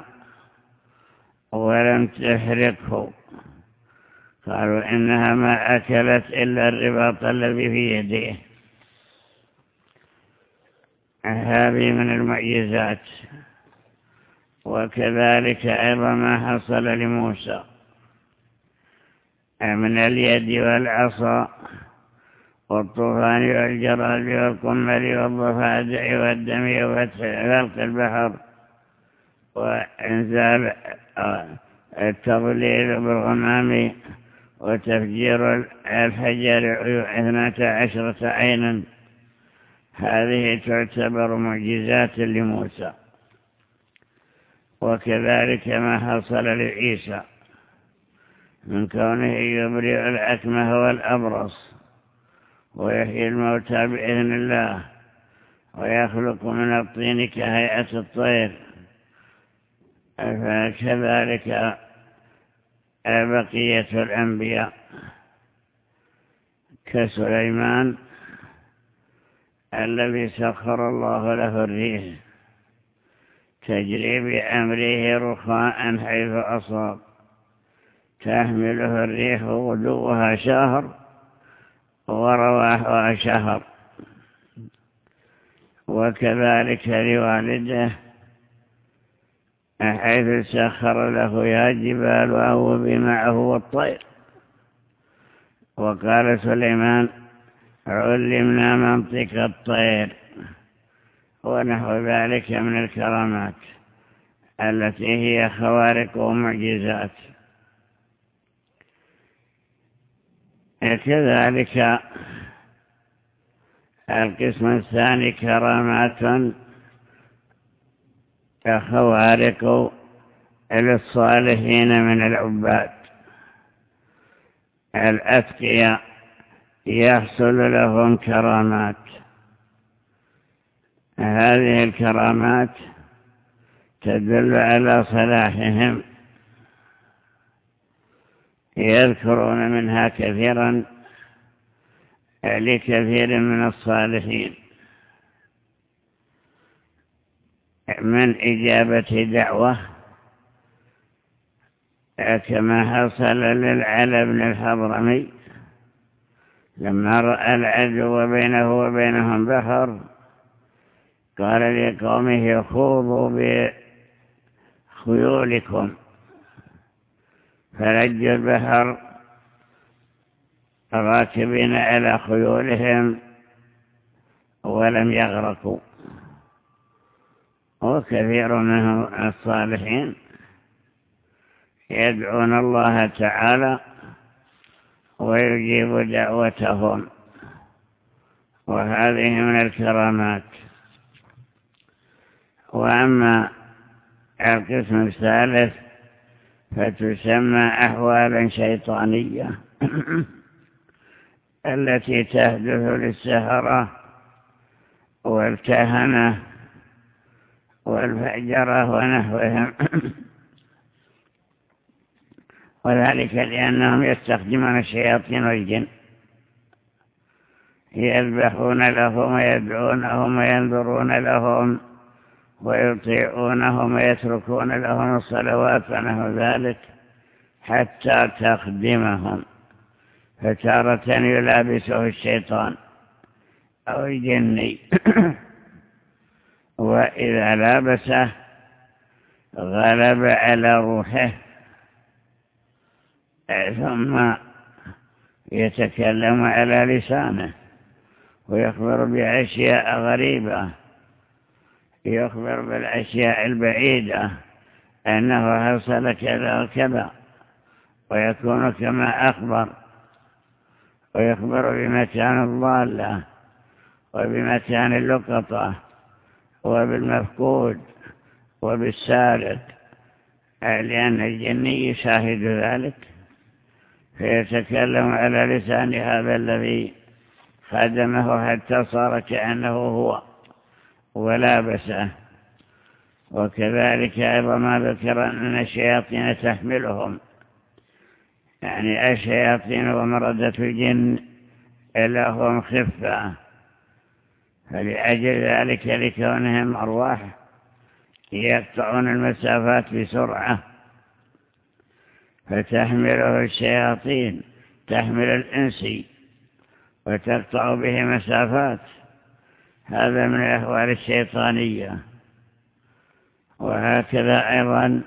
ولم تحرقه، قالوا إنها ما أكلت إلا الرباط الذي في يديه. هذه من المعجزات. وكذلك أيضا ما حصل لموسى من اليد والعصا والطوفان والجراد والقمل والضفادع والدم وغلق البحر وإنزال التضليل بالغمام وتفجير الحجر اثنتا عشرة عينا. هذه تعتبر معجزات لموسى. وكذلك ما حصل لعيسى من كونه يبرئ الأكمه والأبرص ويحيي الموتى بإذن الله ويخلق من الطين كهيئة الطير، فكذلك بقية الأنبياء كسليمان الذي سخر الله له الريح تجري بأمره رخاء حيث أصاب، تحمله الريح غدوها شهر ورواحها شهر. وكذلك لوالده حيث سخر له يا جبال وأوبي معه والطير. وقال سليمان علمنا منطق الطير ونحو ذلك من الكرامات التي هي خوارق ومعجزات. كذلك القسم الثاني كرامات خوارق للصالحين من العباد الأتقياء يحصل لهم كرامات. هذه الكرامات تدل على صلاحهم، يذكرون منها كثيرا لكثير من الصالحين من إجابة دعوة، كما حصل للعلى بن الحضرمي لما رأى العدو بينه وبينهم بحر قال لقومه خوضوا بخيولكم، فلجوا البحر راكبين على خيولهم ولم يغرقوا. وكثير منهم الصالحين يدعون الله تعالى ويجيب دعوتهم، وهذه من الكرامات. وأما القسم الثالث فتسمى أحوالا شيطانية التي تحدث للسحرة والكهنة والفجرة ونحوهم، وذلك لأنهم يستخدمون الشياطين والجن، يذبحون لهم ويدعونهم وينذرون لهم ويطيعونهم ويتركون لهم الصلوات ونحو ذلك حتى تخدمهم، فتارة يلابسه الشيطان أو الجني وإذا لابسه غلب على روحه ثم يتكلم على لسانه ويخبر بأشياء غريبة، يخبر بالأشياء البعيدة أنه حصل كذا وكذا، ويكون كما أخبر، ويخبر بمكان الضالة وبمكان اللقطة وبالمفقود وبالسارق، لأن الجني يشاهد ذلك فيتكلم على لسان هذا الذي خدمه حتى صار كأنه هو ولابسه. وكذلك أيضا ما ذكر أن الشياطين تحملهم، يعني الشياطين ومردة الجن لهم خفة، فلأجل ذلك لكونهم أرواح يقطعون المسافات بسرعة، فتحمله الشياطين، تحمل الإنسي وتقطع به مسافات. هذا من الأحوال الشيطانية. وهكذا أيضا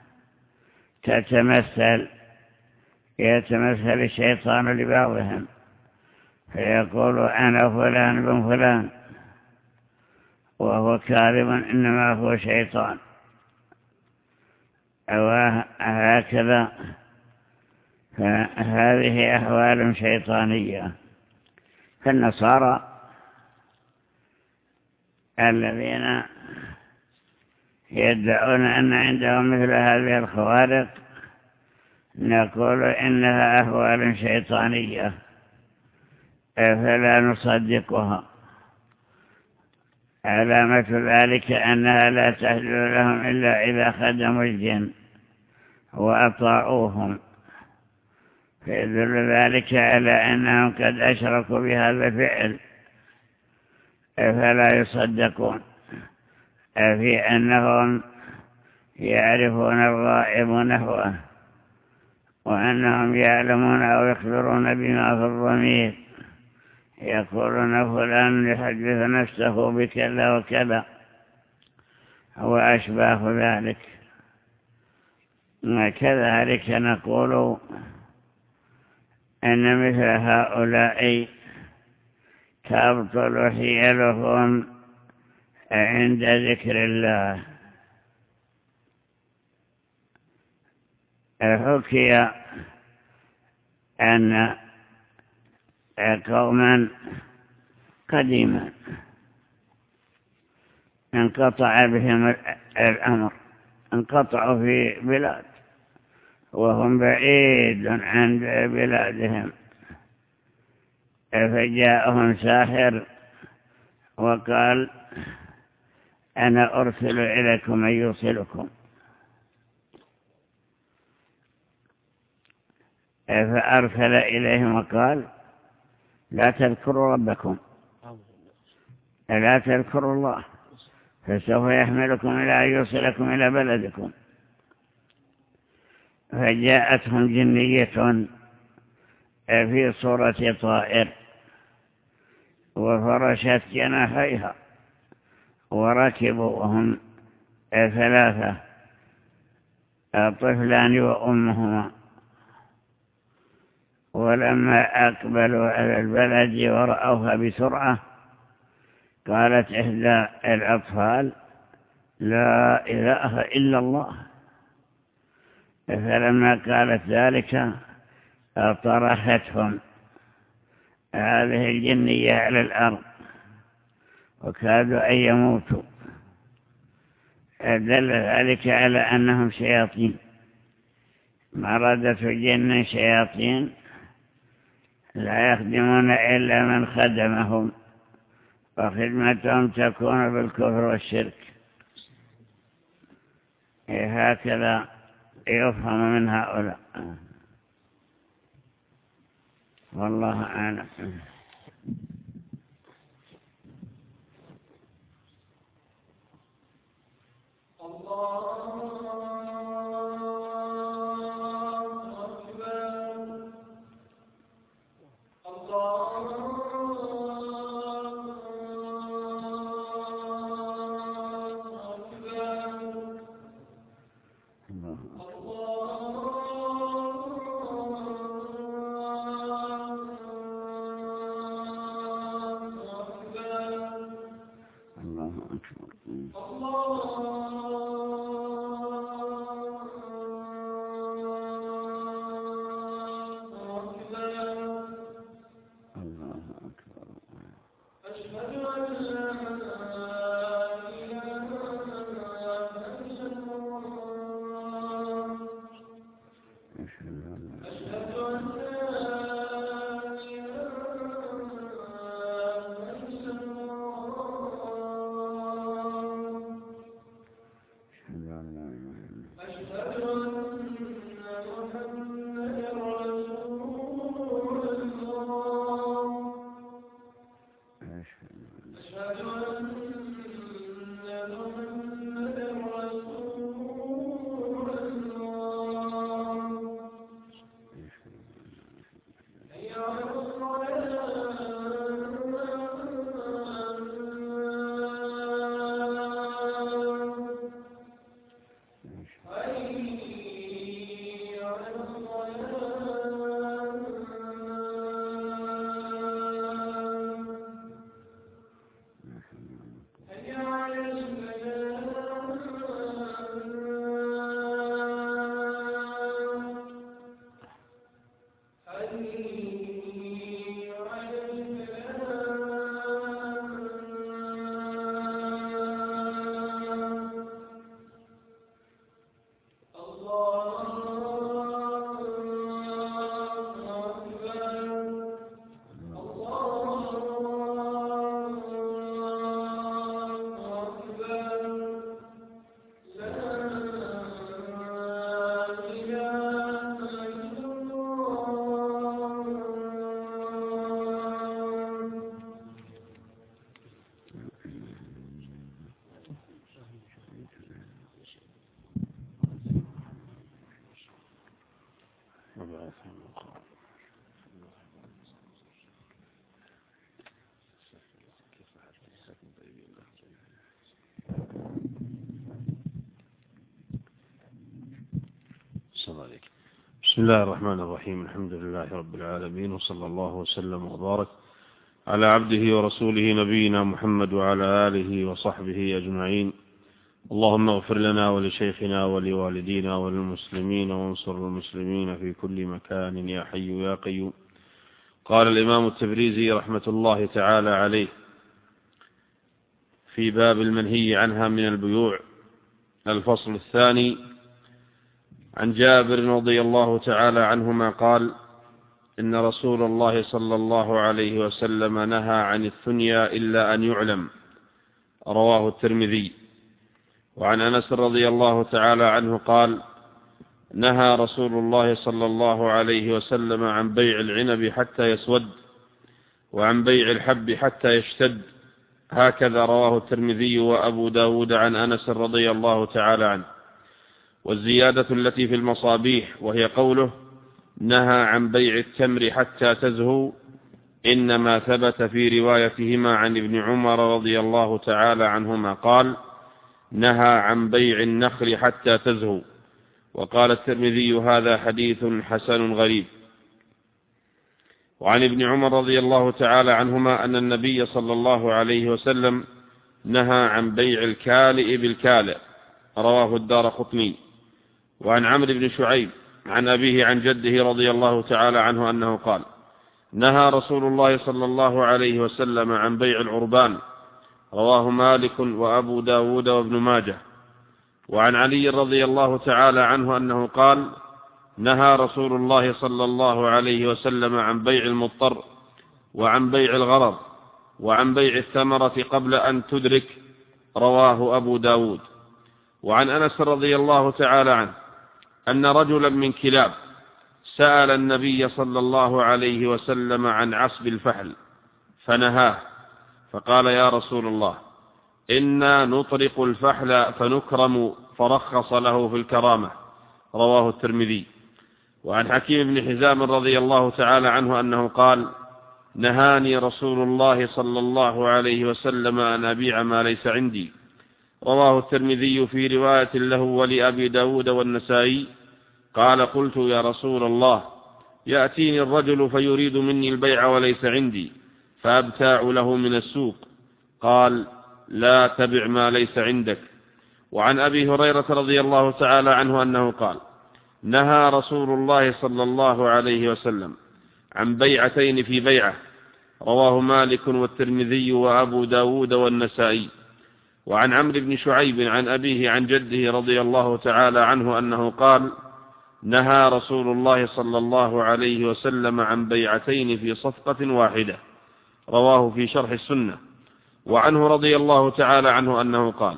تتمثل يتمثل الشيطان لبعضهم فيقول أنا فلان بن فلان وهو كاذب إنما هو شيطان. وهكذا فهذه أحوال شيطانية. فالنصارى الذين يدعون أن عندهم مثل هذه الخوارق نقول إنها أهوال شيطانية فلا نصدقها. علامة ذلك أنها لا تحل لهم إلا إذا خدموا الجن وأطاعوهم، فيدل ذلك على أنهم قد أشركوا بهذا الفعل فلا يصدقون في أنهم يعرفون الغائب نحوه وأنهم يعلمون أو يخبرون بما في الضمير، يقولون فلان يحدث نفسه بكذا وكذا وأشباه ذلك. كذلك نقول أن مثل هؤلاء تبطل حيلهم عند ذكر الله. حكي أن قوما قديما انقطع بهم الأمر، انقطعوا في بلاد وهم بعيد عن بلادهم، فجاءهم ساحر وقال أنا أرسل إليكم من يوصلكم، فأرسل إليهم وقال لا تذكروا ربكم، لا تذكروا الله، فسوف يحملكم إلى أن يوصلكم إلى بلدكم. فجاءتهم جنية في صورة طائر وفرشت جناحيها وركبوا وهم ثلاثة طفلان وأمهما، ولما أقبلوا على البلد ورأوها بسرعة قالت إحدى الأطفال لا إله إلا الله، فلما قالت ذلك طرحتهم هذه الجنية على الأرض وكادوا أن يموتوا. دل ذلك على أنهم شياطين، مردة جن شياطين لا يخدمون إلا من خدمهم، وخدمتهم تكون بالكفر والشرك. هكذا يفهم من هؤلاء، والله أعلم. أحسن عليك. بسم الله الرحمن الرحيم. الحمد لله رب العالمين، وصلى الله وسلم وبارك على عبده ورسوله نبينا محمد وعلى آله وصحبه أجمعين. اللهم اغفر لنا ولشيخنا ولوالدينا وللمسلمين وانصر المسلمين في كل مكان يا حي يا قيوم. قال الإمام التبريزي رحمة الله تعالى عليه في باب المنهي عنها من البيوع، الفصل الثاني: عن جابر رضي الله تعالى عنهما قال: إن رسول الله صلى الله عليه وسلم نهى عن الثنيا إلا أن يعلم، رواه الترمذي. وعن أنس رضي الله تعالى عنه قال: نهى رسول الله صلى الله عليه وسلم عن بيع العنب حتى يسود، وعن بيع الحب حتى يشتد، هكذا رواه الترمذي وأبو داود عن أنس رضي الله تعالى عنه. والزيادة التي في المصابيح وهي قوله: نهى عن بيع التمر حتى تزهو، إنما ثبت في روايتهما عن ابن عمر رضي الله تعالى عنهما قال: نهى عن بيع النخل حتى تزهو. وقال الترمذي: هذا حديث حسن غريب. وعن ابن عمر رضي الله تعالى عنهما أن النبي صلى الله عليه وسلم نهى عن بيع الكالئ بالكالئ، رواه الدارقطني. وعن عمرو بن شعيب عن أبيه عن جده رضي الله تعالى عنه أنه قال: نهى رسول الله صلى الله عليه وسلم عن بيع العربان، رواه مالك وأبو داود وابن ماجه. وعن علي رضي الله تعالى عنه أنه قال: نهى رسول الله صلى الله عليه وسلم عن بيع المضطر، وعن بيع الغرض، وعن بيع الثمرة قبل أن تدرك، رواه أبو داود. وعن أنس رضي الله تعالى عنه أن رجلا من كلاب سأل النبي صلى الله عليه وسلم عن عصب الفحل فنهاه، فقال: يا رسول الله، إنا نطرق الفحل فنكرم، فرخص له في الكرامة، رواه الترمذي. وعن حكيم بن حزام رضي الله تعالى عنه أنه قال: نهاني رسول الله صلى الله عليه وسلم أن أبيع ما ليس عندي، رواه الترمذي في رواية له ولأبي داود والنسائي. قال: قلت: يا رسول الله، يأتيني الرجل فيريد مني البيع وليس عندي، فأبتاع له من السوق. قال: لا تبع ما ليس عندك. وعن أبي هريرة رضي الله تعالى عنه أنه قال: نهى رسول الله صلى الله عليه وسلم عن بيعتين في بيعة، رواه مالك والترمذي وأبو داود والنسائي. وعن عمرو بن شعيب عن أبيه عن جده رضي الله تعالى عنه أنه قال: نهى رسول الله صلى الله عليه وسلم عن بيعتين في صفقة واحدة، رواه في شرح السنة. وعنه رضي الله تعالى عنه أنه قال: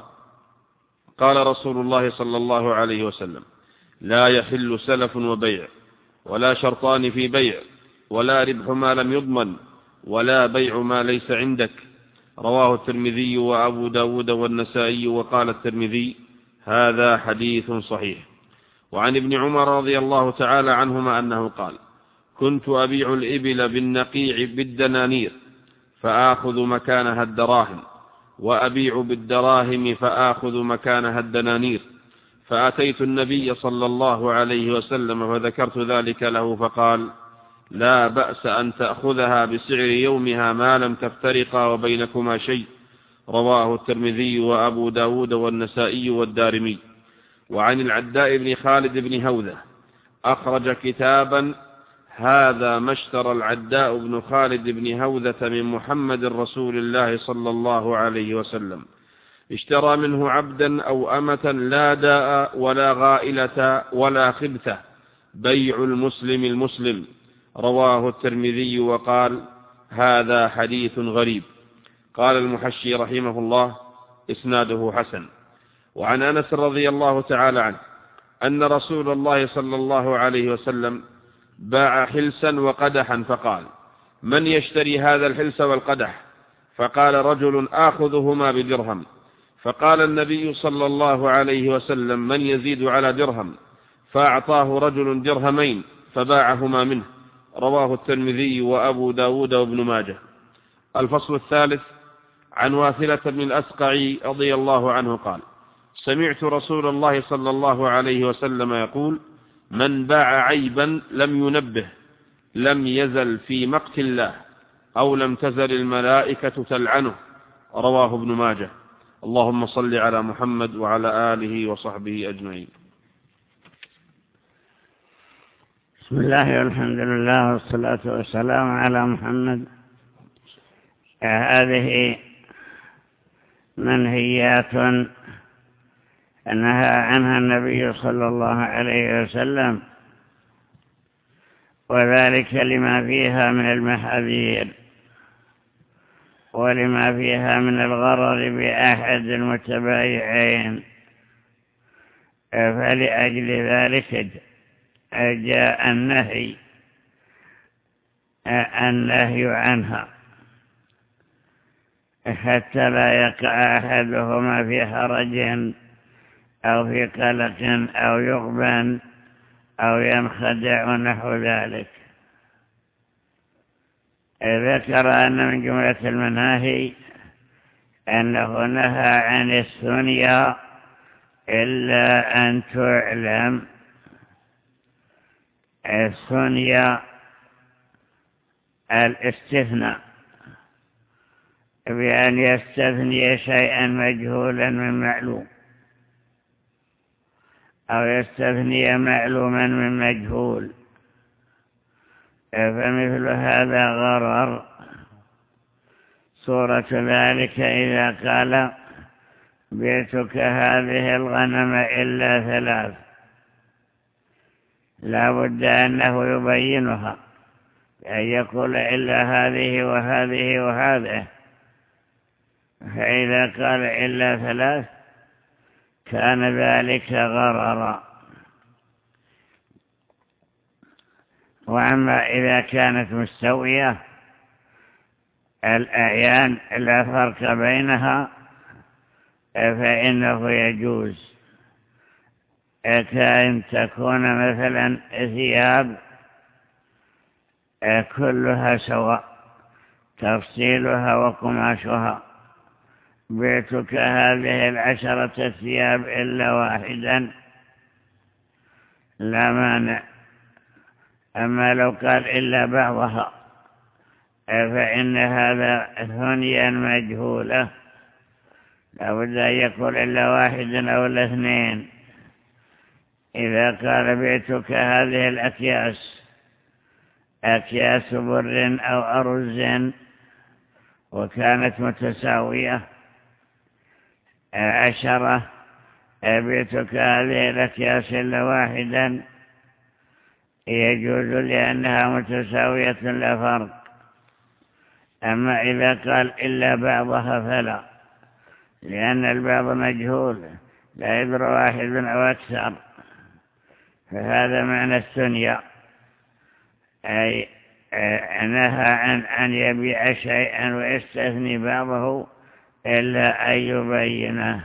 قال رسول الله صلى الله عليه وسلم: لا يحل سلف وبيع، ولا شرطان في بيع، ولا ربح ما لم يضمن، ولا بيع ما ليس عندك، رواه الترمذي وأبو داود والنسائي. وقال الترمذي: هذا حديث صحيح. وعن ابن عمر رضي الله تعالى عنهما أنه قال: كنت أبيع الإبل بالنقيع بالدنانير فآخذ مكانها الدراهم، وأبيع بالدراهم فآخذ مكانها الدنانير، فأتيت النبي صلى الله عليه وسلم فذكرت ذلك له، فقال: لا بأس أن تأخذها بسعر يومها ما لم تفترقا وبينكما شيء، رواه الترمذي وأبو داود والنسائي والدارمي. وعن العداء بن خالد بن هوذة أخرج كتابا: هذا ما اشترى العداء بن خالد بن هوذة من محمد رسول الله صلى الله عليه وسلم، اشترى منه عبدا أو أمة لا داء ولا غائلة ولا خبثة، بيع المسلم المسلم، رواه الترمذي. وقال: هذا حديث غريب. قال المحشي رحمه الله: إسناده حسن. وعن أنس رضي الله تعالى عنه أن رسول الله صلى الله عليه وسلم باع حلسا وقدحا، فقال: من يشتري هذا الحلس والقدح؟ فقال رجل: آخذهما بدرهم. فقال النبي صلى الله عليه وسلم: من يزيد على درهم؟ فأعطاه رجل درهمين فباعهما منه، رواه الترمذي وأبو داود وابن ماجه. الفصل الثالث: عن واثلة بن الأسقع رضي الله عنه قال: سمعت رسول الله صلى الله عليه وسلم يقول: من باع عيبا لم ينبه لم يزل في مقت الله أو لم تزل الملائكة تلعنه. رواه ابن ماجه. اللهم صل على محمد وعلى آله وصحبه أجمعين. بسم الله والحمد لله والصلاة والسلام على محمد. هذه منهيات نهى عنها النبي صلى الله عليه وسلم، وذلك لما فيها من المحاذير ولما فيها من الغرر بأحد المتبايعين، فلأجل ذلك جاء النهي النهي عنها حتى لا يقع أحدهما في حرج أو في قلق أو يغبن أو ينخدع نحو ذلك. ذكر أن من جملة المناهي أنه نهى عن الثنيا إلا أن تعلم. الثنيا الاستثناء بأن يستثني شيئا مجهولا من معلوم أو يستثني معلوما من مجهول، فمثل هذا غرر. صورة ذلك إذا قال بيتك هذه الغنم إلا ثلاث، لا بد أنه يبينها، أن يقول إلا هذه وهذه وهذه. فإذا قال إلا ثلاث كان ذلك غررا. وأما إذا كانت مستوية الأعيان لا فرق بينها فإنه يجوز، كأن تكون مثلا ثياب كلها سواء تفصيلها وقماشها، بيتك هذه العشرة ثياب إلا واحدا لا مانع. أما لو قال إلا بعضها فإن هذا ثنيا مجهولة، لا بد أن يقول إلا واحدا أو الاثنين. إذا قال بيتك هذه الأكياس أكياس بر أو أرز وكانت متساوية عشرة، بيتك هذه الأكياس إلا واحدا، يجوز لأنها متساوية لا فرق. أما إذا قال إلا بعضها فلا، لأن البعض مجهول لا يدري واحد أو أكثر، فهذا معنى الثنيا، أي نهى عن أن يبيع شيئا ويستثني بعضه إلا أن يبينه.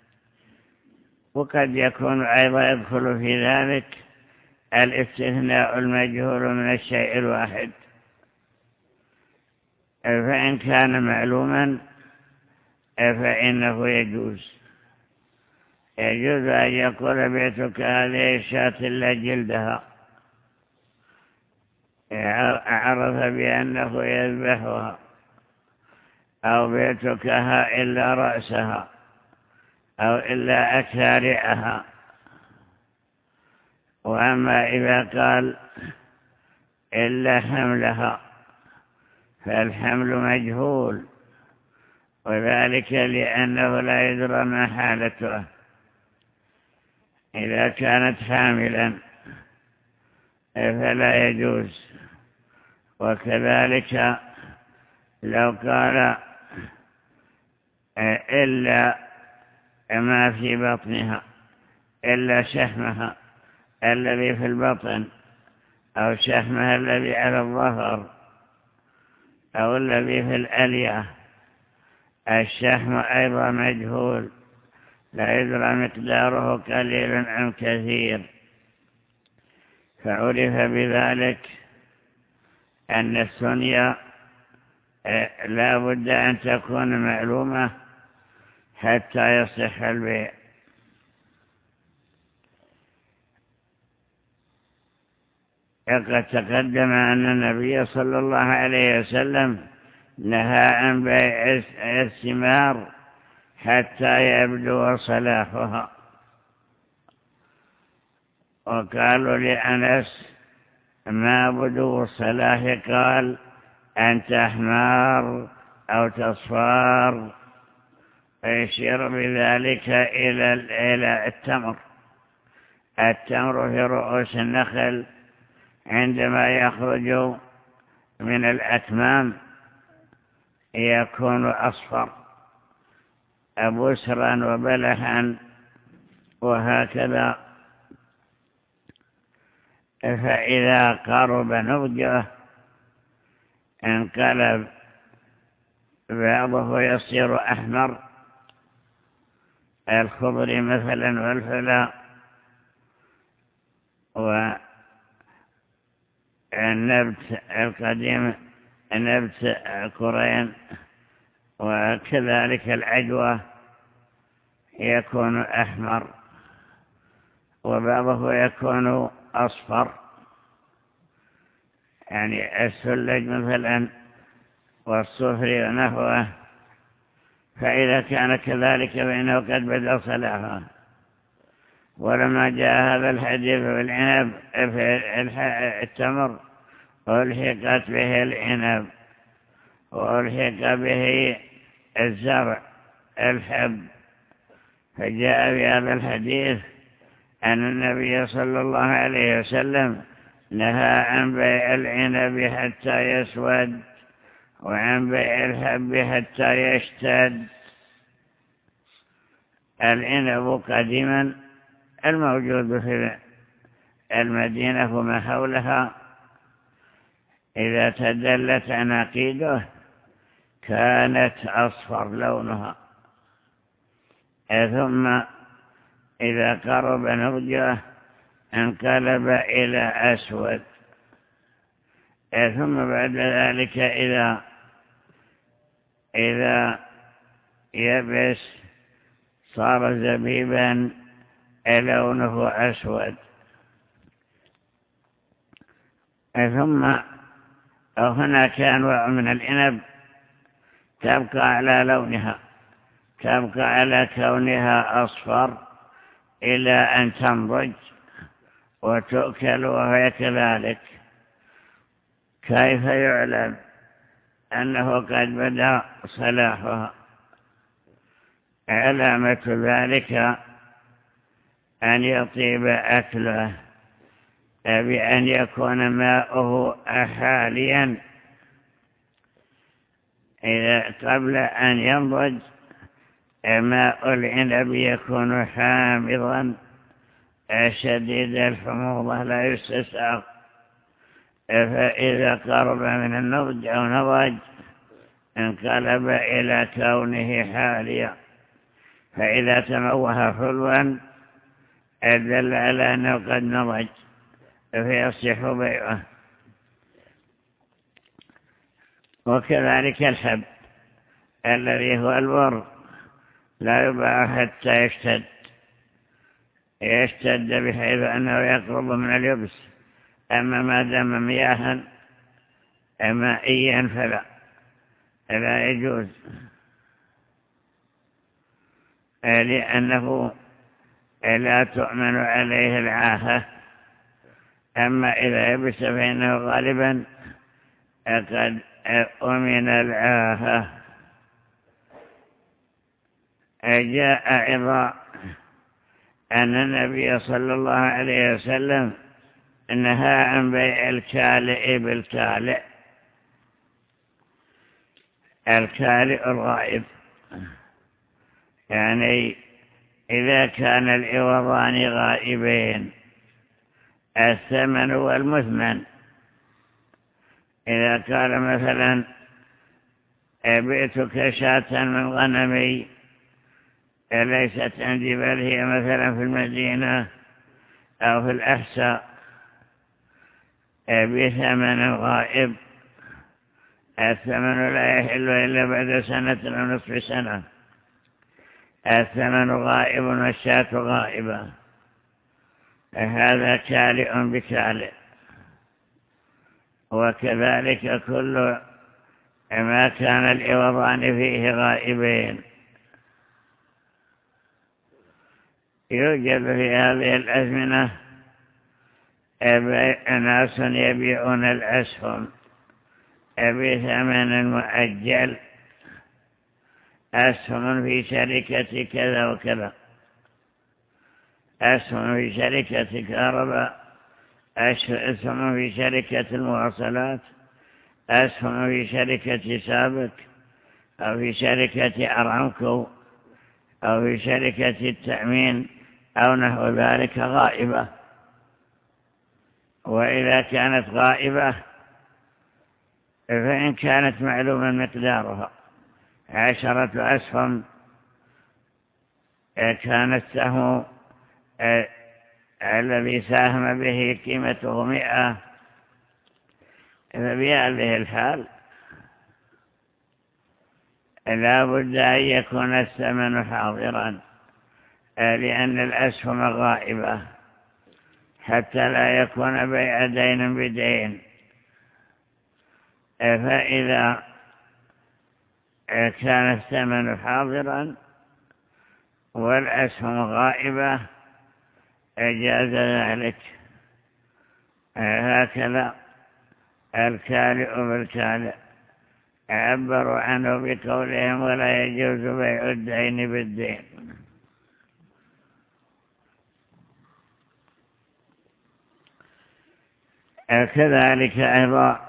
وقد يكون أيضا يدخل في ذلك الاستثناء المجهول من الشيء الواحد، فإن كان معلوما فإنه يجوز يجوز أن يقول بيتك هذه الشاة إلا جلدها، عرف بأنه يذبحها، أو بيتك ها إلا رأسها أو إلا أكارعها. وأما إذا قال إلا حملها فالحمل مجهول، وذلك لأنه لا يدرى ما حالته. إذا كانت حاملا فلا يجوز. وكذلك لو قال إلا ما في بطنها، إلا شحمها الذي في البطن أو شحمها الذي على الظهر أو الذي في الألية، الشحم أيضا مجهول لا يدرى مقداره قليل أم كثير، فعرف بذلك أن الثنيا لا بد أن تكون معلومة حتى يصح البيع. قد تقدم أن النبي صلى الله عليه وسلم نهى عن بيع الثمار حتى يبدو صلاحها. وقالوا لأنس: ما بدو الصلاح؟ قال: أن تحمار أو تصفار، ويشير بذلك إلى التمر. التمر في رؤوس النخل عندما يخرج من الأكمام يكون أصفر أبوسرا وبلحا وهكذا، فإذا قرب نضجه انقلب بعضه يصير أحمر، الخضر مثلا والفلا والنبت القديم نبت كرين، وكذلك العجوة يكون أحمر، وبعضه يكون أصفر، يعني السلج مثلا والصفر ونحوه. فإذا كان كذلك فإنه قد بدأ صلاحه. ولما جاء هذا الحديث في العنب في التمر ألحقت به العنب وألحق به الزرع الحب، فجاء في هذا الحديث أن النبي صلى الله عليه وسلم نهى عن بيع العنب حتى يسود، وعن بيع الحب حتى يشتد. العنب قديما الموجود في المدينة وما حولها إذا تدلت عناقيده كانت أصفر لونها، ثم إذا قرب نضجه انقلب إلى أسود، ثم بعد ذلك إذا إذا يبس صار زبيبا لونه أسود. ثم هناك أنواع من العنب تبقى على لونها، تبقى على كونها أصفر إلى أن تنضج وتؤكل وهي كذلك. كيف يعلم أنه قد بدأ صلاحها؟ علامة ذلك أن يطيب أكله بأن يكون ماؤه حاليا، إذا قبل أن ينضج ماء العنب يكون حامضا شديد الحموضة لا يستساغ، فإذا قرب من النضج أو نضج انقلب إلى كونه حاليا، فإذا تموه حلوا دل على أنه قد نضج فيصح بيعه. وكذلك الحب الذي هو البر لا يباع حتى يشتد، يشتد بحيث أنه يقرب من اليبس. أما ما دام مياها مائيا فلا لا يجوز، لأنه لا تؤمن عليه العاهة. أما إذا يبس فإنه غالبا قد أمن العاهة. جاء أيضا أن النبي صلى الله عليه وسلم نهى عن بيع الكالئ بالكالئ، الكالئ الغائب، يعني إذا كان العوضان غائبين الثمن والمثمن. إذا قال مثلا بئتك شاة من غنمي ليست عندي بل هي مثلا في المدينة أو في الأحساء بثمن غائب، الثمن لا يحل إلا بعد سنة أو نصف سنة، الثمن غائب والشاة غائبة، هذا كالئ بكالئ. وكذلك كل ما كان العوضان فيه غائبين. يوجد في هذه الأزمنة ناس يبيعون الأسهم بثمن مؤجل، أسهم في شركة كذا وكذا، أسهم في شركة كهرباء، أسهم في شركة المواصلات، أسهم في شركة سابك، أو في شركة أرامكو، أو في شركة التأمين أو نحو ذلك غائبة. وإذا كانت غائبة فإن كانت معلوما مقدارها عشرة أسهم، كان السهم الذي ساهم به قيمته مئة، فبهذه الحال لا بد أن يكون الثمن حاضرا، لأن الأسهم غائبة، حتى لا يكون بيع دين بدين. فإذا كان الثمن حاضرا والأسهم غائبة جاز ذلك. هكذا الكالئ بالكالئ عبروا عنه بقولهم ولا يجوز بيع الدين بالدين. كذلك أيضا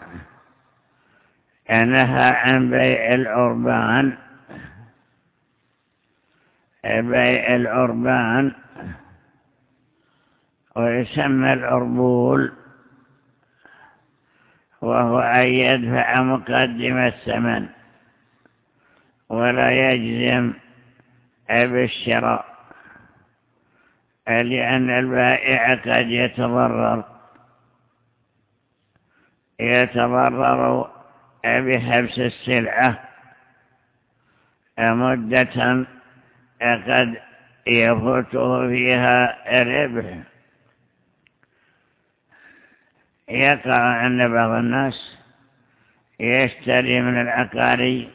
نهى عن بيع العربان، بيع العربان ويسمى العربول، وهو أن يدفع مقدم الثمن ولا يجزم بالشراء، لأن البائع قد يتضرر يتضرر بحبس السلعة مدة قد يفوته فيها ربح. يقع أن بعض الناس يشتري من العقاري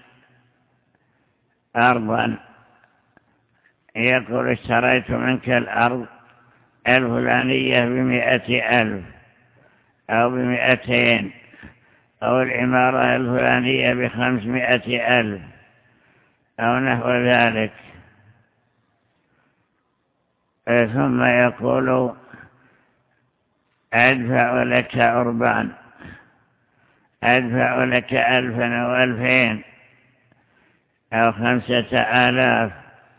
أرضا، يقول اشتريت منك الأرض الفلانية بمئة ألف أو بمئتين، أو العمارة الفلانية بخمسمائة ألف أو نحو ذلك، ثم يقول أدفع لك عربان، أدفع لك ألفا أو ألفين أو خمسة آلاف،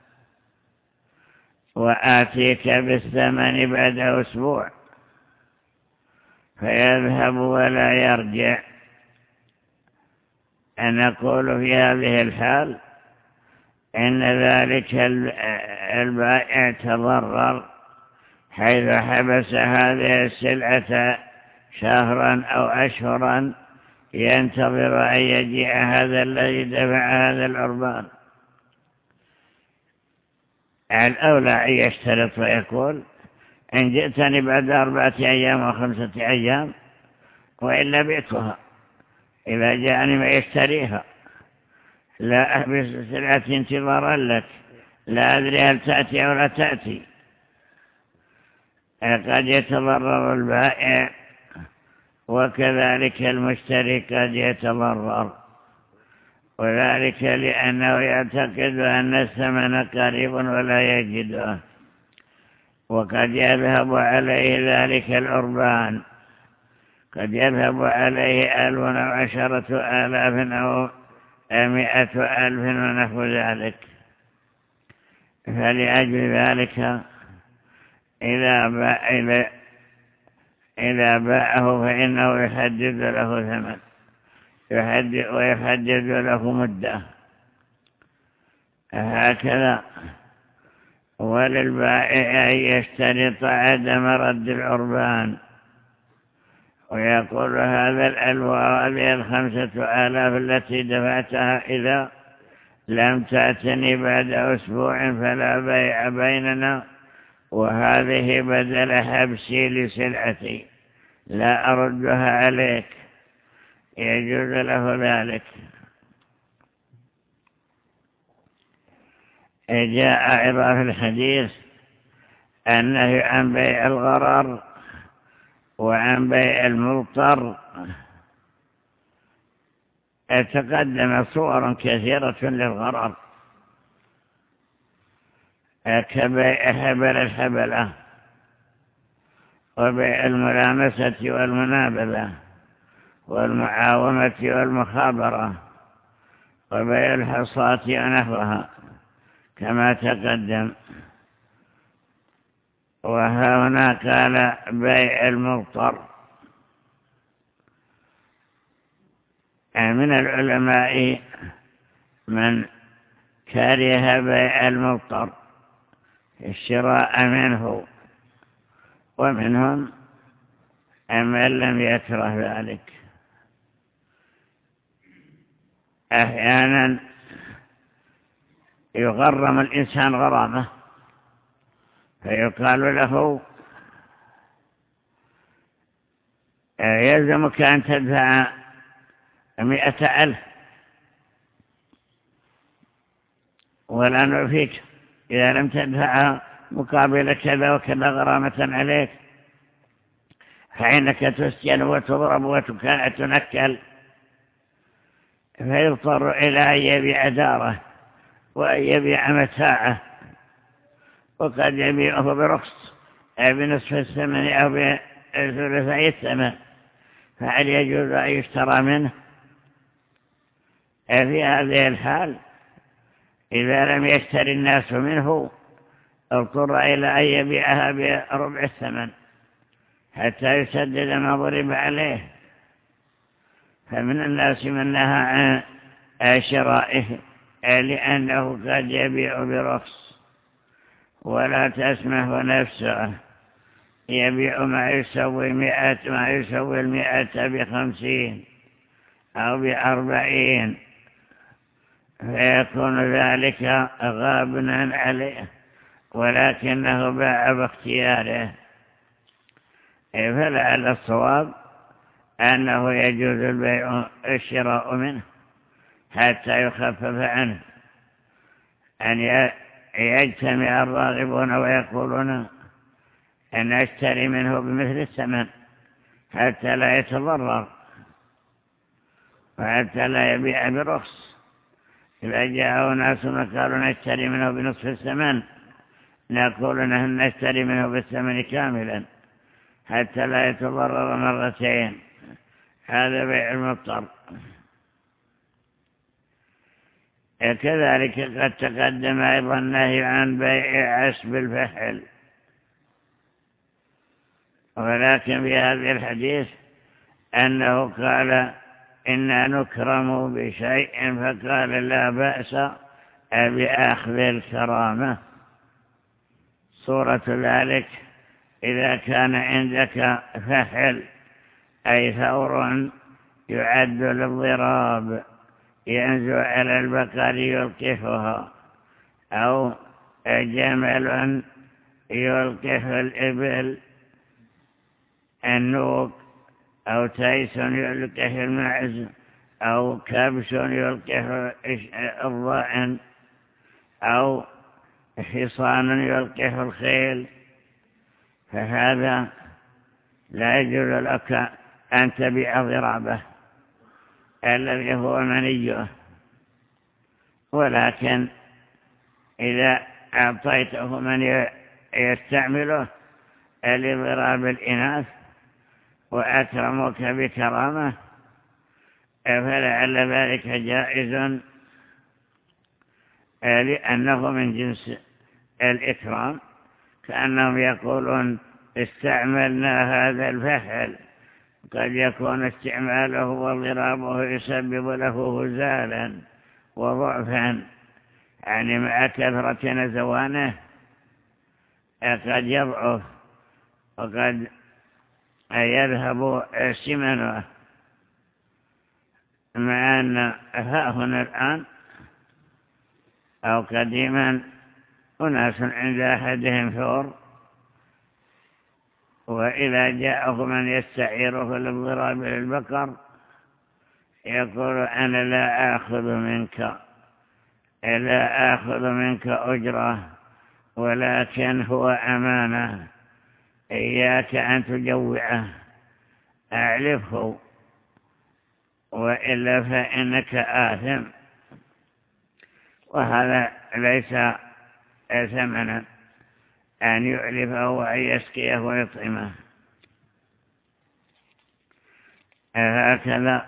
وآتيك بالثمن بعد أسبوع، فيذهب ولا يرجع. أنا أقول في هذه الحال إن ذلك البائع تضرر، حيث حبس هذه السلعة شهرا أو أشهرا ينتظر أن يجيء هذا الذي دفع هذا العربان. الأولى أن يشترط ويقول إن جئتني بعد أربعة أيام أو خمسة أيام وإلا بيتها، إذا جاءني ما يشتريها، لا أحبس سلعة انتظارا لك، لا أدري هل تأتي أو لا تأتي. قد يتضرر البائع وكذلك المشتري قد يتضرر، وذلك لأنه يعتقد أن الثمن قريب ولا يجده، وقد يذهب عليه ذلك العربان، قد يذهب عليه ألف أو عشرة آلاف أو مئة ألف ونحو ذلك. فلأجل ذلك إذا باع إذا باعه فإنه يحدد له ثمن يحدد ويحدد له مدة. هكذا وللبائع أن يشترط عدم رد العربان، ويقول هذا الألف وهذه الخمسة آلاف التي دفعتها إذا لم تأتني بعد أسبوع فلا بيع بيننا، وهذه بدل حبسي لسلعتي لا أردها عليك، يجوز له ذلك. جاء أيضا في الحديث النهي عن بيع الغرر وعن بيع المضطر. تقدم صور كثيرة للغرر كبيع هبل الحبلة وبيع الملامسة والمنابذة والمعاومة والمخابرة وبيع الحصاة ونحوها كما تقدم. وهنا قال بيع المضطر. من العلماء من كره بيع المضطر الشراء منه، ومنهم من لم يكره ذلك. أحيانا يغرم الإنسان غرامة فيقال له يلزمك أن تدفع مئة ألف ولا نعفيك إذا لم تدفع مقابل كذا وكذا غرامة عليك، فإنك تسجن وتضرب وتنكل. فيضطر إلى أن يبيع داره وأن يبيع متاعه، وقد يبيعه برخص بنصف الثمن أو بثلثي الثمن. فهل يجوز أن يشترى منه؟ في هذه الحال إذا لم يشتري الناس منه اضطر إلى أن يبيعها بربع الثمن حتى يسدد ما ضرب عليه. فمن الناس من نهى عن شرائه لأنه قد يبيع برخص، ولا تسمح نفسه يبيع ما يسوي مئة ما يسوي المئة بخمسين أو بأربعين، فيكون ذلك غابنا عليه، ولكنه باع باختياره. فلعل الصواب أنه يجوز البيع الشراء منه حتى يخفف عنه، أن يجتمع الراغبون ويقولون أن أشتري منه بمثل الثمن حتى لا يتضرر وحتى لا يبيع برخص. إذا جاءوا ناس وقالوا نشتري منه بنصف الثمن نقول نحن نشتري منه بالثمن كاملا حتى لا يتضرر مرتين. هذا بيع المضطر. كذلك قد تقدم أيضا النهي عن بيع عسب الفحل، ولكن في هذا الحديث أنه قال إنا نكرم بشيء فقال لا بأس بأخذ الكرامة. صورة ذلك إذا كان عندك فحل أي ثور يعد للضراب ينزو على البقر يلقفها، أو جمل يلقف الإبل النوق، أو تيس يلقف المعز، أو كبش يلقف الضأن، أو حصان يلقف الخيل، فهذا لا يجوز لك أن تبيع ضرابه الذي هو منيه. ولكن إذا أعطيته من يستعمله لضراب الإناث وأكرمك بكرامة فلعل ذلك جائز، لأنه من جنس الإكرام، كأنهم يقولون استعملنا هذا الفحل. قد يكون استعماله وضرابه يسبب له هزالا وضعفا، يعني مع كثرة نزوانه قد يضعف وقد يذهب سمنه. مع أن ها هنا الآن أو قديما أناس عند أحدهم ثور، وإذا جاءه من يستعيره للضراب للبقر يقول أنا لا آخذ منك لا آخذ منك أجرة، ولكن هو أمانة، إياك أن تجوعه، أعلفه وإلا فإنك آثم. وهذا ليس ثمنا أن يعلفه وأن يسقيه ويطعمه. هكذا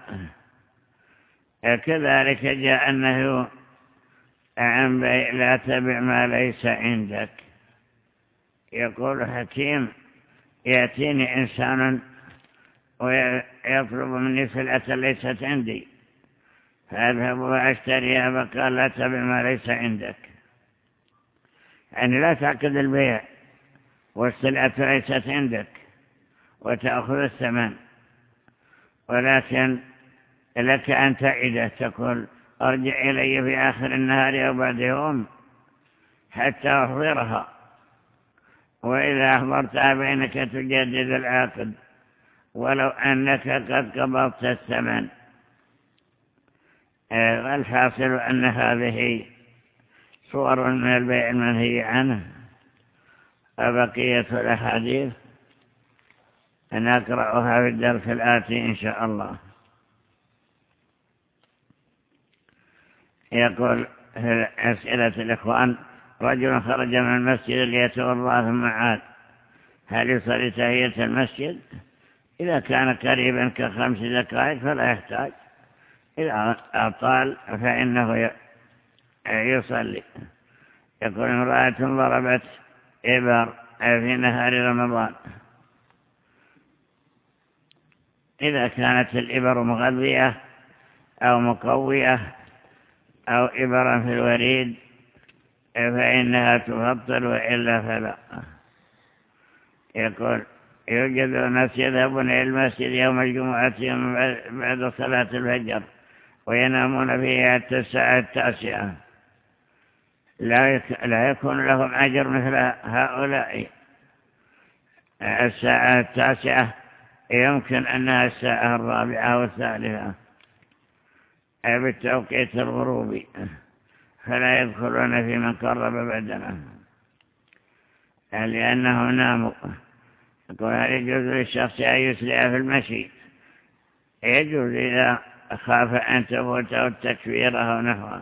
كذلك جاء النهي عن بيع لا تبع ما ليس عندك. يقول حكيم يأتيني إنسان ويطلب مني سلعة ليست عندي، فأذهب وأشتريها، فقال لا تبع ما ليس عندك، يعني لا تعقد البيع والسلعة ليست عندك وتأخذ الثمن، ولكن لك أن تعيده، تقول أرجع إلي في آخر النهار أو بعد يوم حتى أحضرها، وإذا أحضرتها بينك تجدد العقد ولو أنك قد قبضت الثمن. الحاصل أن هذه صور من البيع المنهي عنه. وبقية الأحاديث نقرأها في الدرس الآتي إن شاء الله. يقول في أسئلة الإخوان: رجل خرج من المسجد ليتوضأ ثم عاد، هل يصلي تحية المسجد؟ إذا كان قريبا كخمس دقائق فلا يحتاج، إذا أطال فإنه يصلي. يقول: امرأة ضربت إبر في نهار رمضان، إذا كانت الإبر مغذية أو مقوية أو إبرا في الوريد فإنها تفطر، وإلا فلا. يقول: يوجد ناس يذهبون إلى المسجد يوم الجمعة بعد صلاة الفجر وينامون فيه حتى الساعة التاسعة، لا يكون لهم أجر مثل هؤلاء. الساعة التاسعة يمكن أنها الساعة الرابعة والثالثة بالتوقيت الغروبي، فلا يدخلون في من قرب بدنه لأنه ناموا. يقول: هل يجوز للشخص أن يسرع في المشي؟ يجوز إذا خاف أن تفوته التكفير أو نحوه،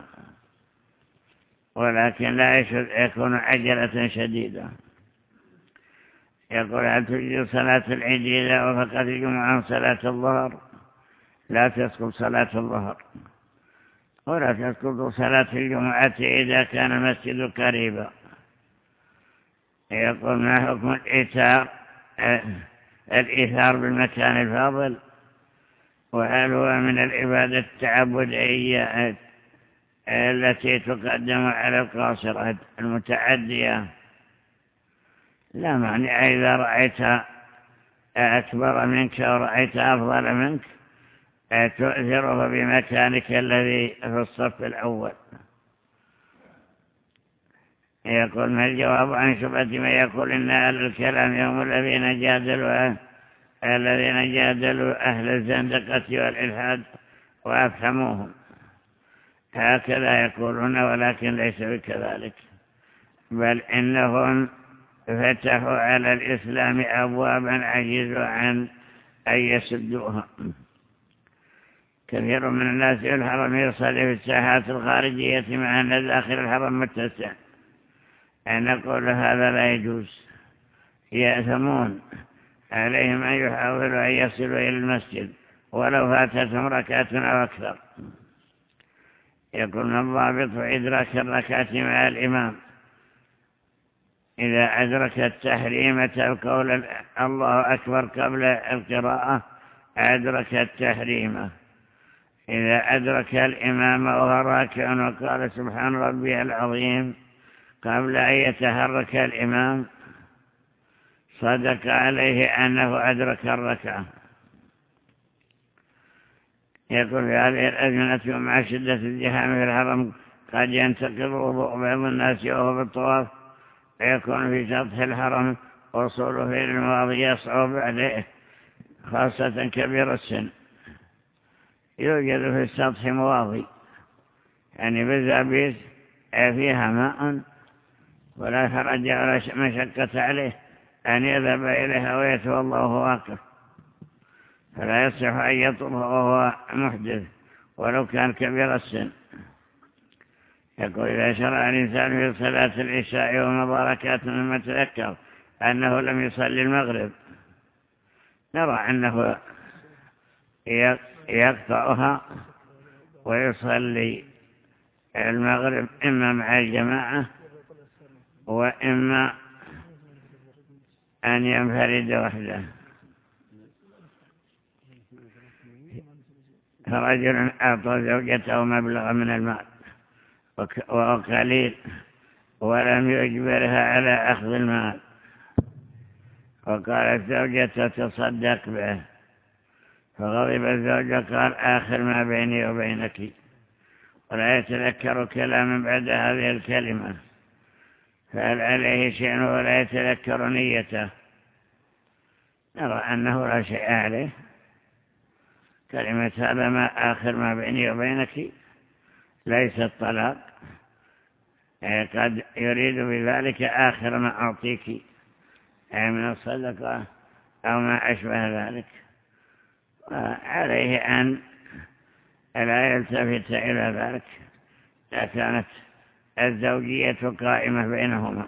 ولكن لا يكون عجلة شديدة. يقول: هل تجوز صلاة العيد إذا وفقت الجمعة صلاة الظهر؟ لا تسقط صلاة الظهر، ولا تسقط صلاة الجمعة إذا كان المسجد قريبا. يقول: ما حكم الإيثار الإيثار بالمكان الفاضل؟ وهل هو من العبادة التعبدية التي تقدم على القاصرة المتعدية؟ لا مانع إذا رأيت أكبر منك ورأيت أفضل منك تؤثره بمكانك الذي في الصف الأول. يقول: ما الجواب عن شبهة من يقول إن أهل الكلام هم الذين جادلوا الذين جادلوا أهل الزندقة والإلحاد وأفهموهم؟ هكذا يقولون، ولكن ليس بكذلك، بل إنهم فتحوا على الإسلام أبوابا عجزوا عن أن يسدوها. كثير من الناس في الحرم يصلي في الساحات الخارجية مع أن داخل الحرم متسع. أن نقول هذا لا يجوز، يأثمون، عليهم أن يحاولوا أن يصلوا إلى المسجد ولو فاتتهم ركعة أو أكثر. يقول: الضابط في إدراك الركعة مع الإمام إذا أدرك التحريمة القول الله أكبر قبل القراءة أدرك التحريمة. إذا أدرك الإمام وهو راكع وقال سبحان ربي العظيم قبل أن يتحرك الإمام صدق عليه أنه أدرك الركعة. يقول: في هذه الأزمنة مع شدة الزحام في الحرم قد ينتقض وضوء بعض الناس وهو بالطواف، ويكون في سطح الحرم وصوله في الماضي يصعب عليه، خاصة كبير السن. يوجد في السطح مواضي، يعني بزابيس فيها ماء ولا حرج ولا مشقة عليه أن يذهب إليها ويتوضأ وهو واقف، فلا يصح أن يطلب وهو محدث ولو كان كبير السن. يقول إذا شرع الإنسان في صلاة العشاء ومضى ركعة مما تذكر أنه لم يصلي المغرب، نرى أنه يقطعها ويصلي المغرب إما مع الجماعة وإما أن ينفرد وحده. فرجل أعطى زوجته مبلغ من المال وقليل ولم يجبرها على أخذ المال، وقالت زوجته تصدق به، فغضب الزوج قال آخر ما بيني وبينك، ولا يتذكر كلاما بعد هذه الكلمة، فهل عليه شيء ولا يتذكر نيته؟ نرى أنه لا شيء عليه. كلمة هذا ما آخر ما بيني وبينك ليس الطلاق، قد يريد بذلك آخر ما أعطيك من الصدقة أو ما أشبه ذلك، عليه أن لا يلتفت إلى ذلك إذا كانت الزوجية قائمة بينهما.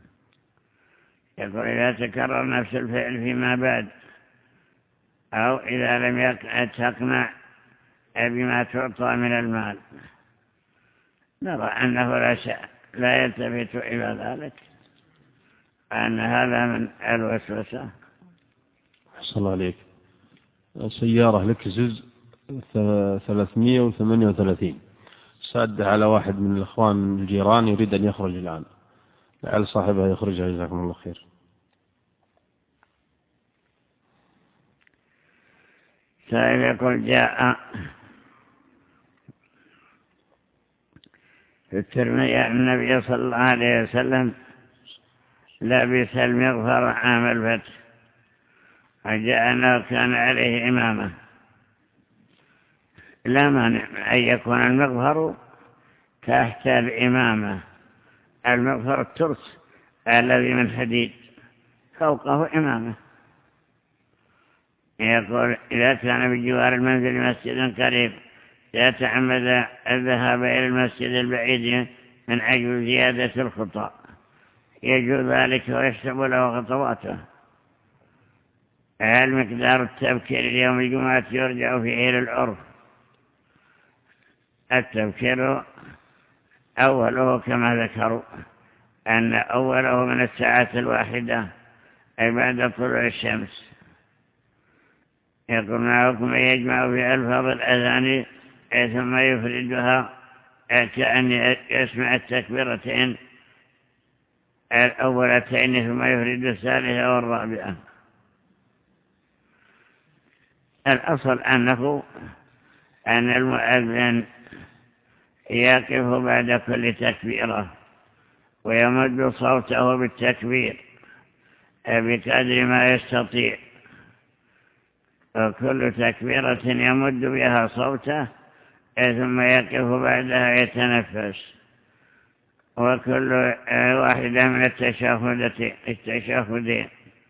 يقول إذا تكرر نفس الفعل فيما بعد أو إذا لم تقنع بما تعطى من المال، نرى أنه لا شيء لا يلتفت إلى ذلك، أن هذا من الوسوسة. صلى الله عليك. سيارة لكزز ثلاثمائة وثمانية وثلاثين، سأد على واحد من الإخوان الجيران يريد أن يخرج الآن، لعل صاحبها يخرجها جزاكم الله خير. سائل يقول جاء في الترمذي عن النبي صلى الله عليه وسلم لبس المغفر عام الفتح، وجاء أنه كان عليه إمامة. لا مانع أن يكون المغفر تحت الإمامة، المغفر الترس الذي من حديد فوقه إمامة. يقول إذا كان بجوار المنزل مسجد قريب يتعمد الذهاب إلى المسجد البعيد من أجل زيادة الخطى، يجوز ذلك ويحسب له خطواته. هل مقدار التبكير اليوم الجمعة يرجع فيه للعرف؟ التبكير أوله كما ذكروا أن أوله من الساعة الواحدة أي بعد طلوع الشمس. يقول معكم يجمع في ألفاظ الأذان ثم يفردها كأن يسمع التكبيرتين الأولتين ثم يفرد الثالثة والرابعة. الأصل أنه أن المؤذن يقف بعد كل تكبيرة ويمد صوته بالتكبير بقدر ما يستطيع، وكل تكبيرة يمد بها صوته ثم يقف بعدها يتنفس، وكل واحدة من التشهدين.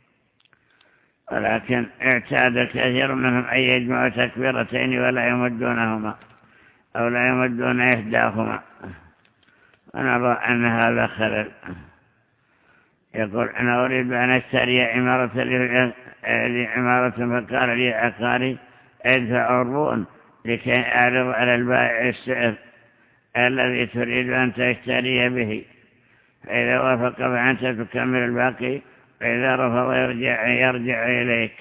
ولكن اعتاد كثير منهم أن يجمعوا تكبيرتين ولا يمدونهما أو لا يمدون إحداهما، ونرى أن هذا خلل. يقول أنا أريد أن أشتري عمارة لعمارة، فقال لي عقاري ادفع عربون لكي أعرض على البائع السعر الذي تريد أن تشتري به، فإذا وافق فأنت تكمل الباقي، فإذا رفض يرجع, يرجع إليك.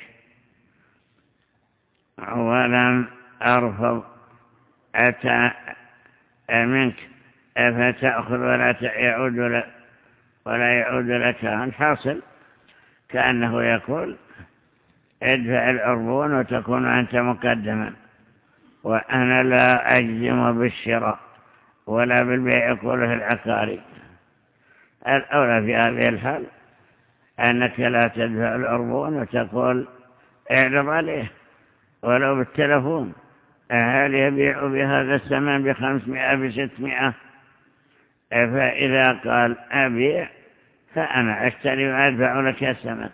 ولم أرفض أتى منك فتأخذ ولا يعود لك ولا يعود لك. الحاصل كأنه يقول ادفع العربون وتكون أنت مقدما، وأنا لا أجزم بالشراء ولا بالبيع يقوله العقاري. الأولى في هذه الحال أنك لا تدفع العربون وتقول اعرض عليه ولو بالتلفون هل يبيع بهذا الثمن بخمسمائة بستمائة؟ فإذا قال أبيع فأنا أشتري وأدفع لك الثمن.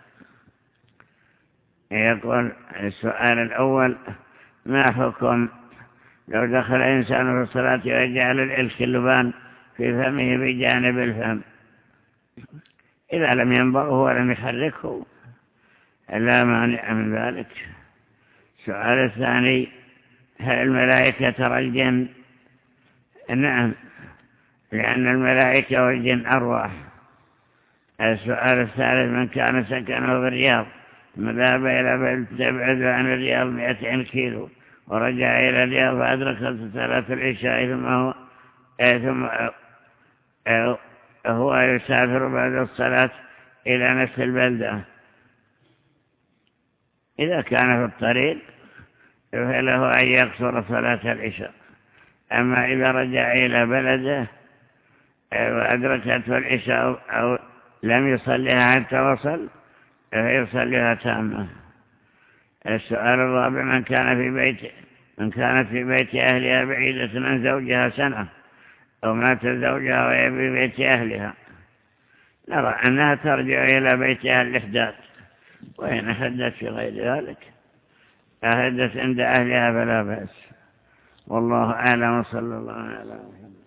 يقول السؤال الأول: ما حكم لو دخل إنسان في الصلاة وجعل الإلك اللبان في فمه بجانب الفم إذا لم ينبغه ولم يحركه لا مانع من ذلك. السؤال الثاني: هل الملائكة ترى الجن؟ نعم، لأن الملائكة والجن أرواح. السؤال الثالث: من كان سكنه بالرياض ثم ذهب إلى بلد تبعد عن الرياض مئتين كيلو ورجع إلى الرياض فأدرك صلاة العشاء ثم هو ثم هو يسافر بعد الصلاة إلى نفس البلدة، إذا كان في الطريق فله أن يقصر صلاة العشاء. أما إذا رجع إلى بلده وأدركته العشاء أو لم يصليها حتى وصل فيصليها تامة. السؤال الرابع: من كان في بيت من كانت في بيت أهلها بعيدة عن زوجها سنة أو مات زوجها وهي في بيت أهلها، نرى أنها ترجع إلى بيتها الإحداث، وإن أحدث في غير ذلك أحدث عند أهلها فلا بأس. والله أعلم. صلى الله عليه وسلم.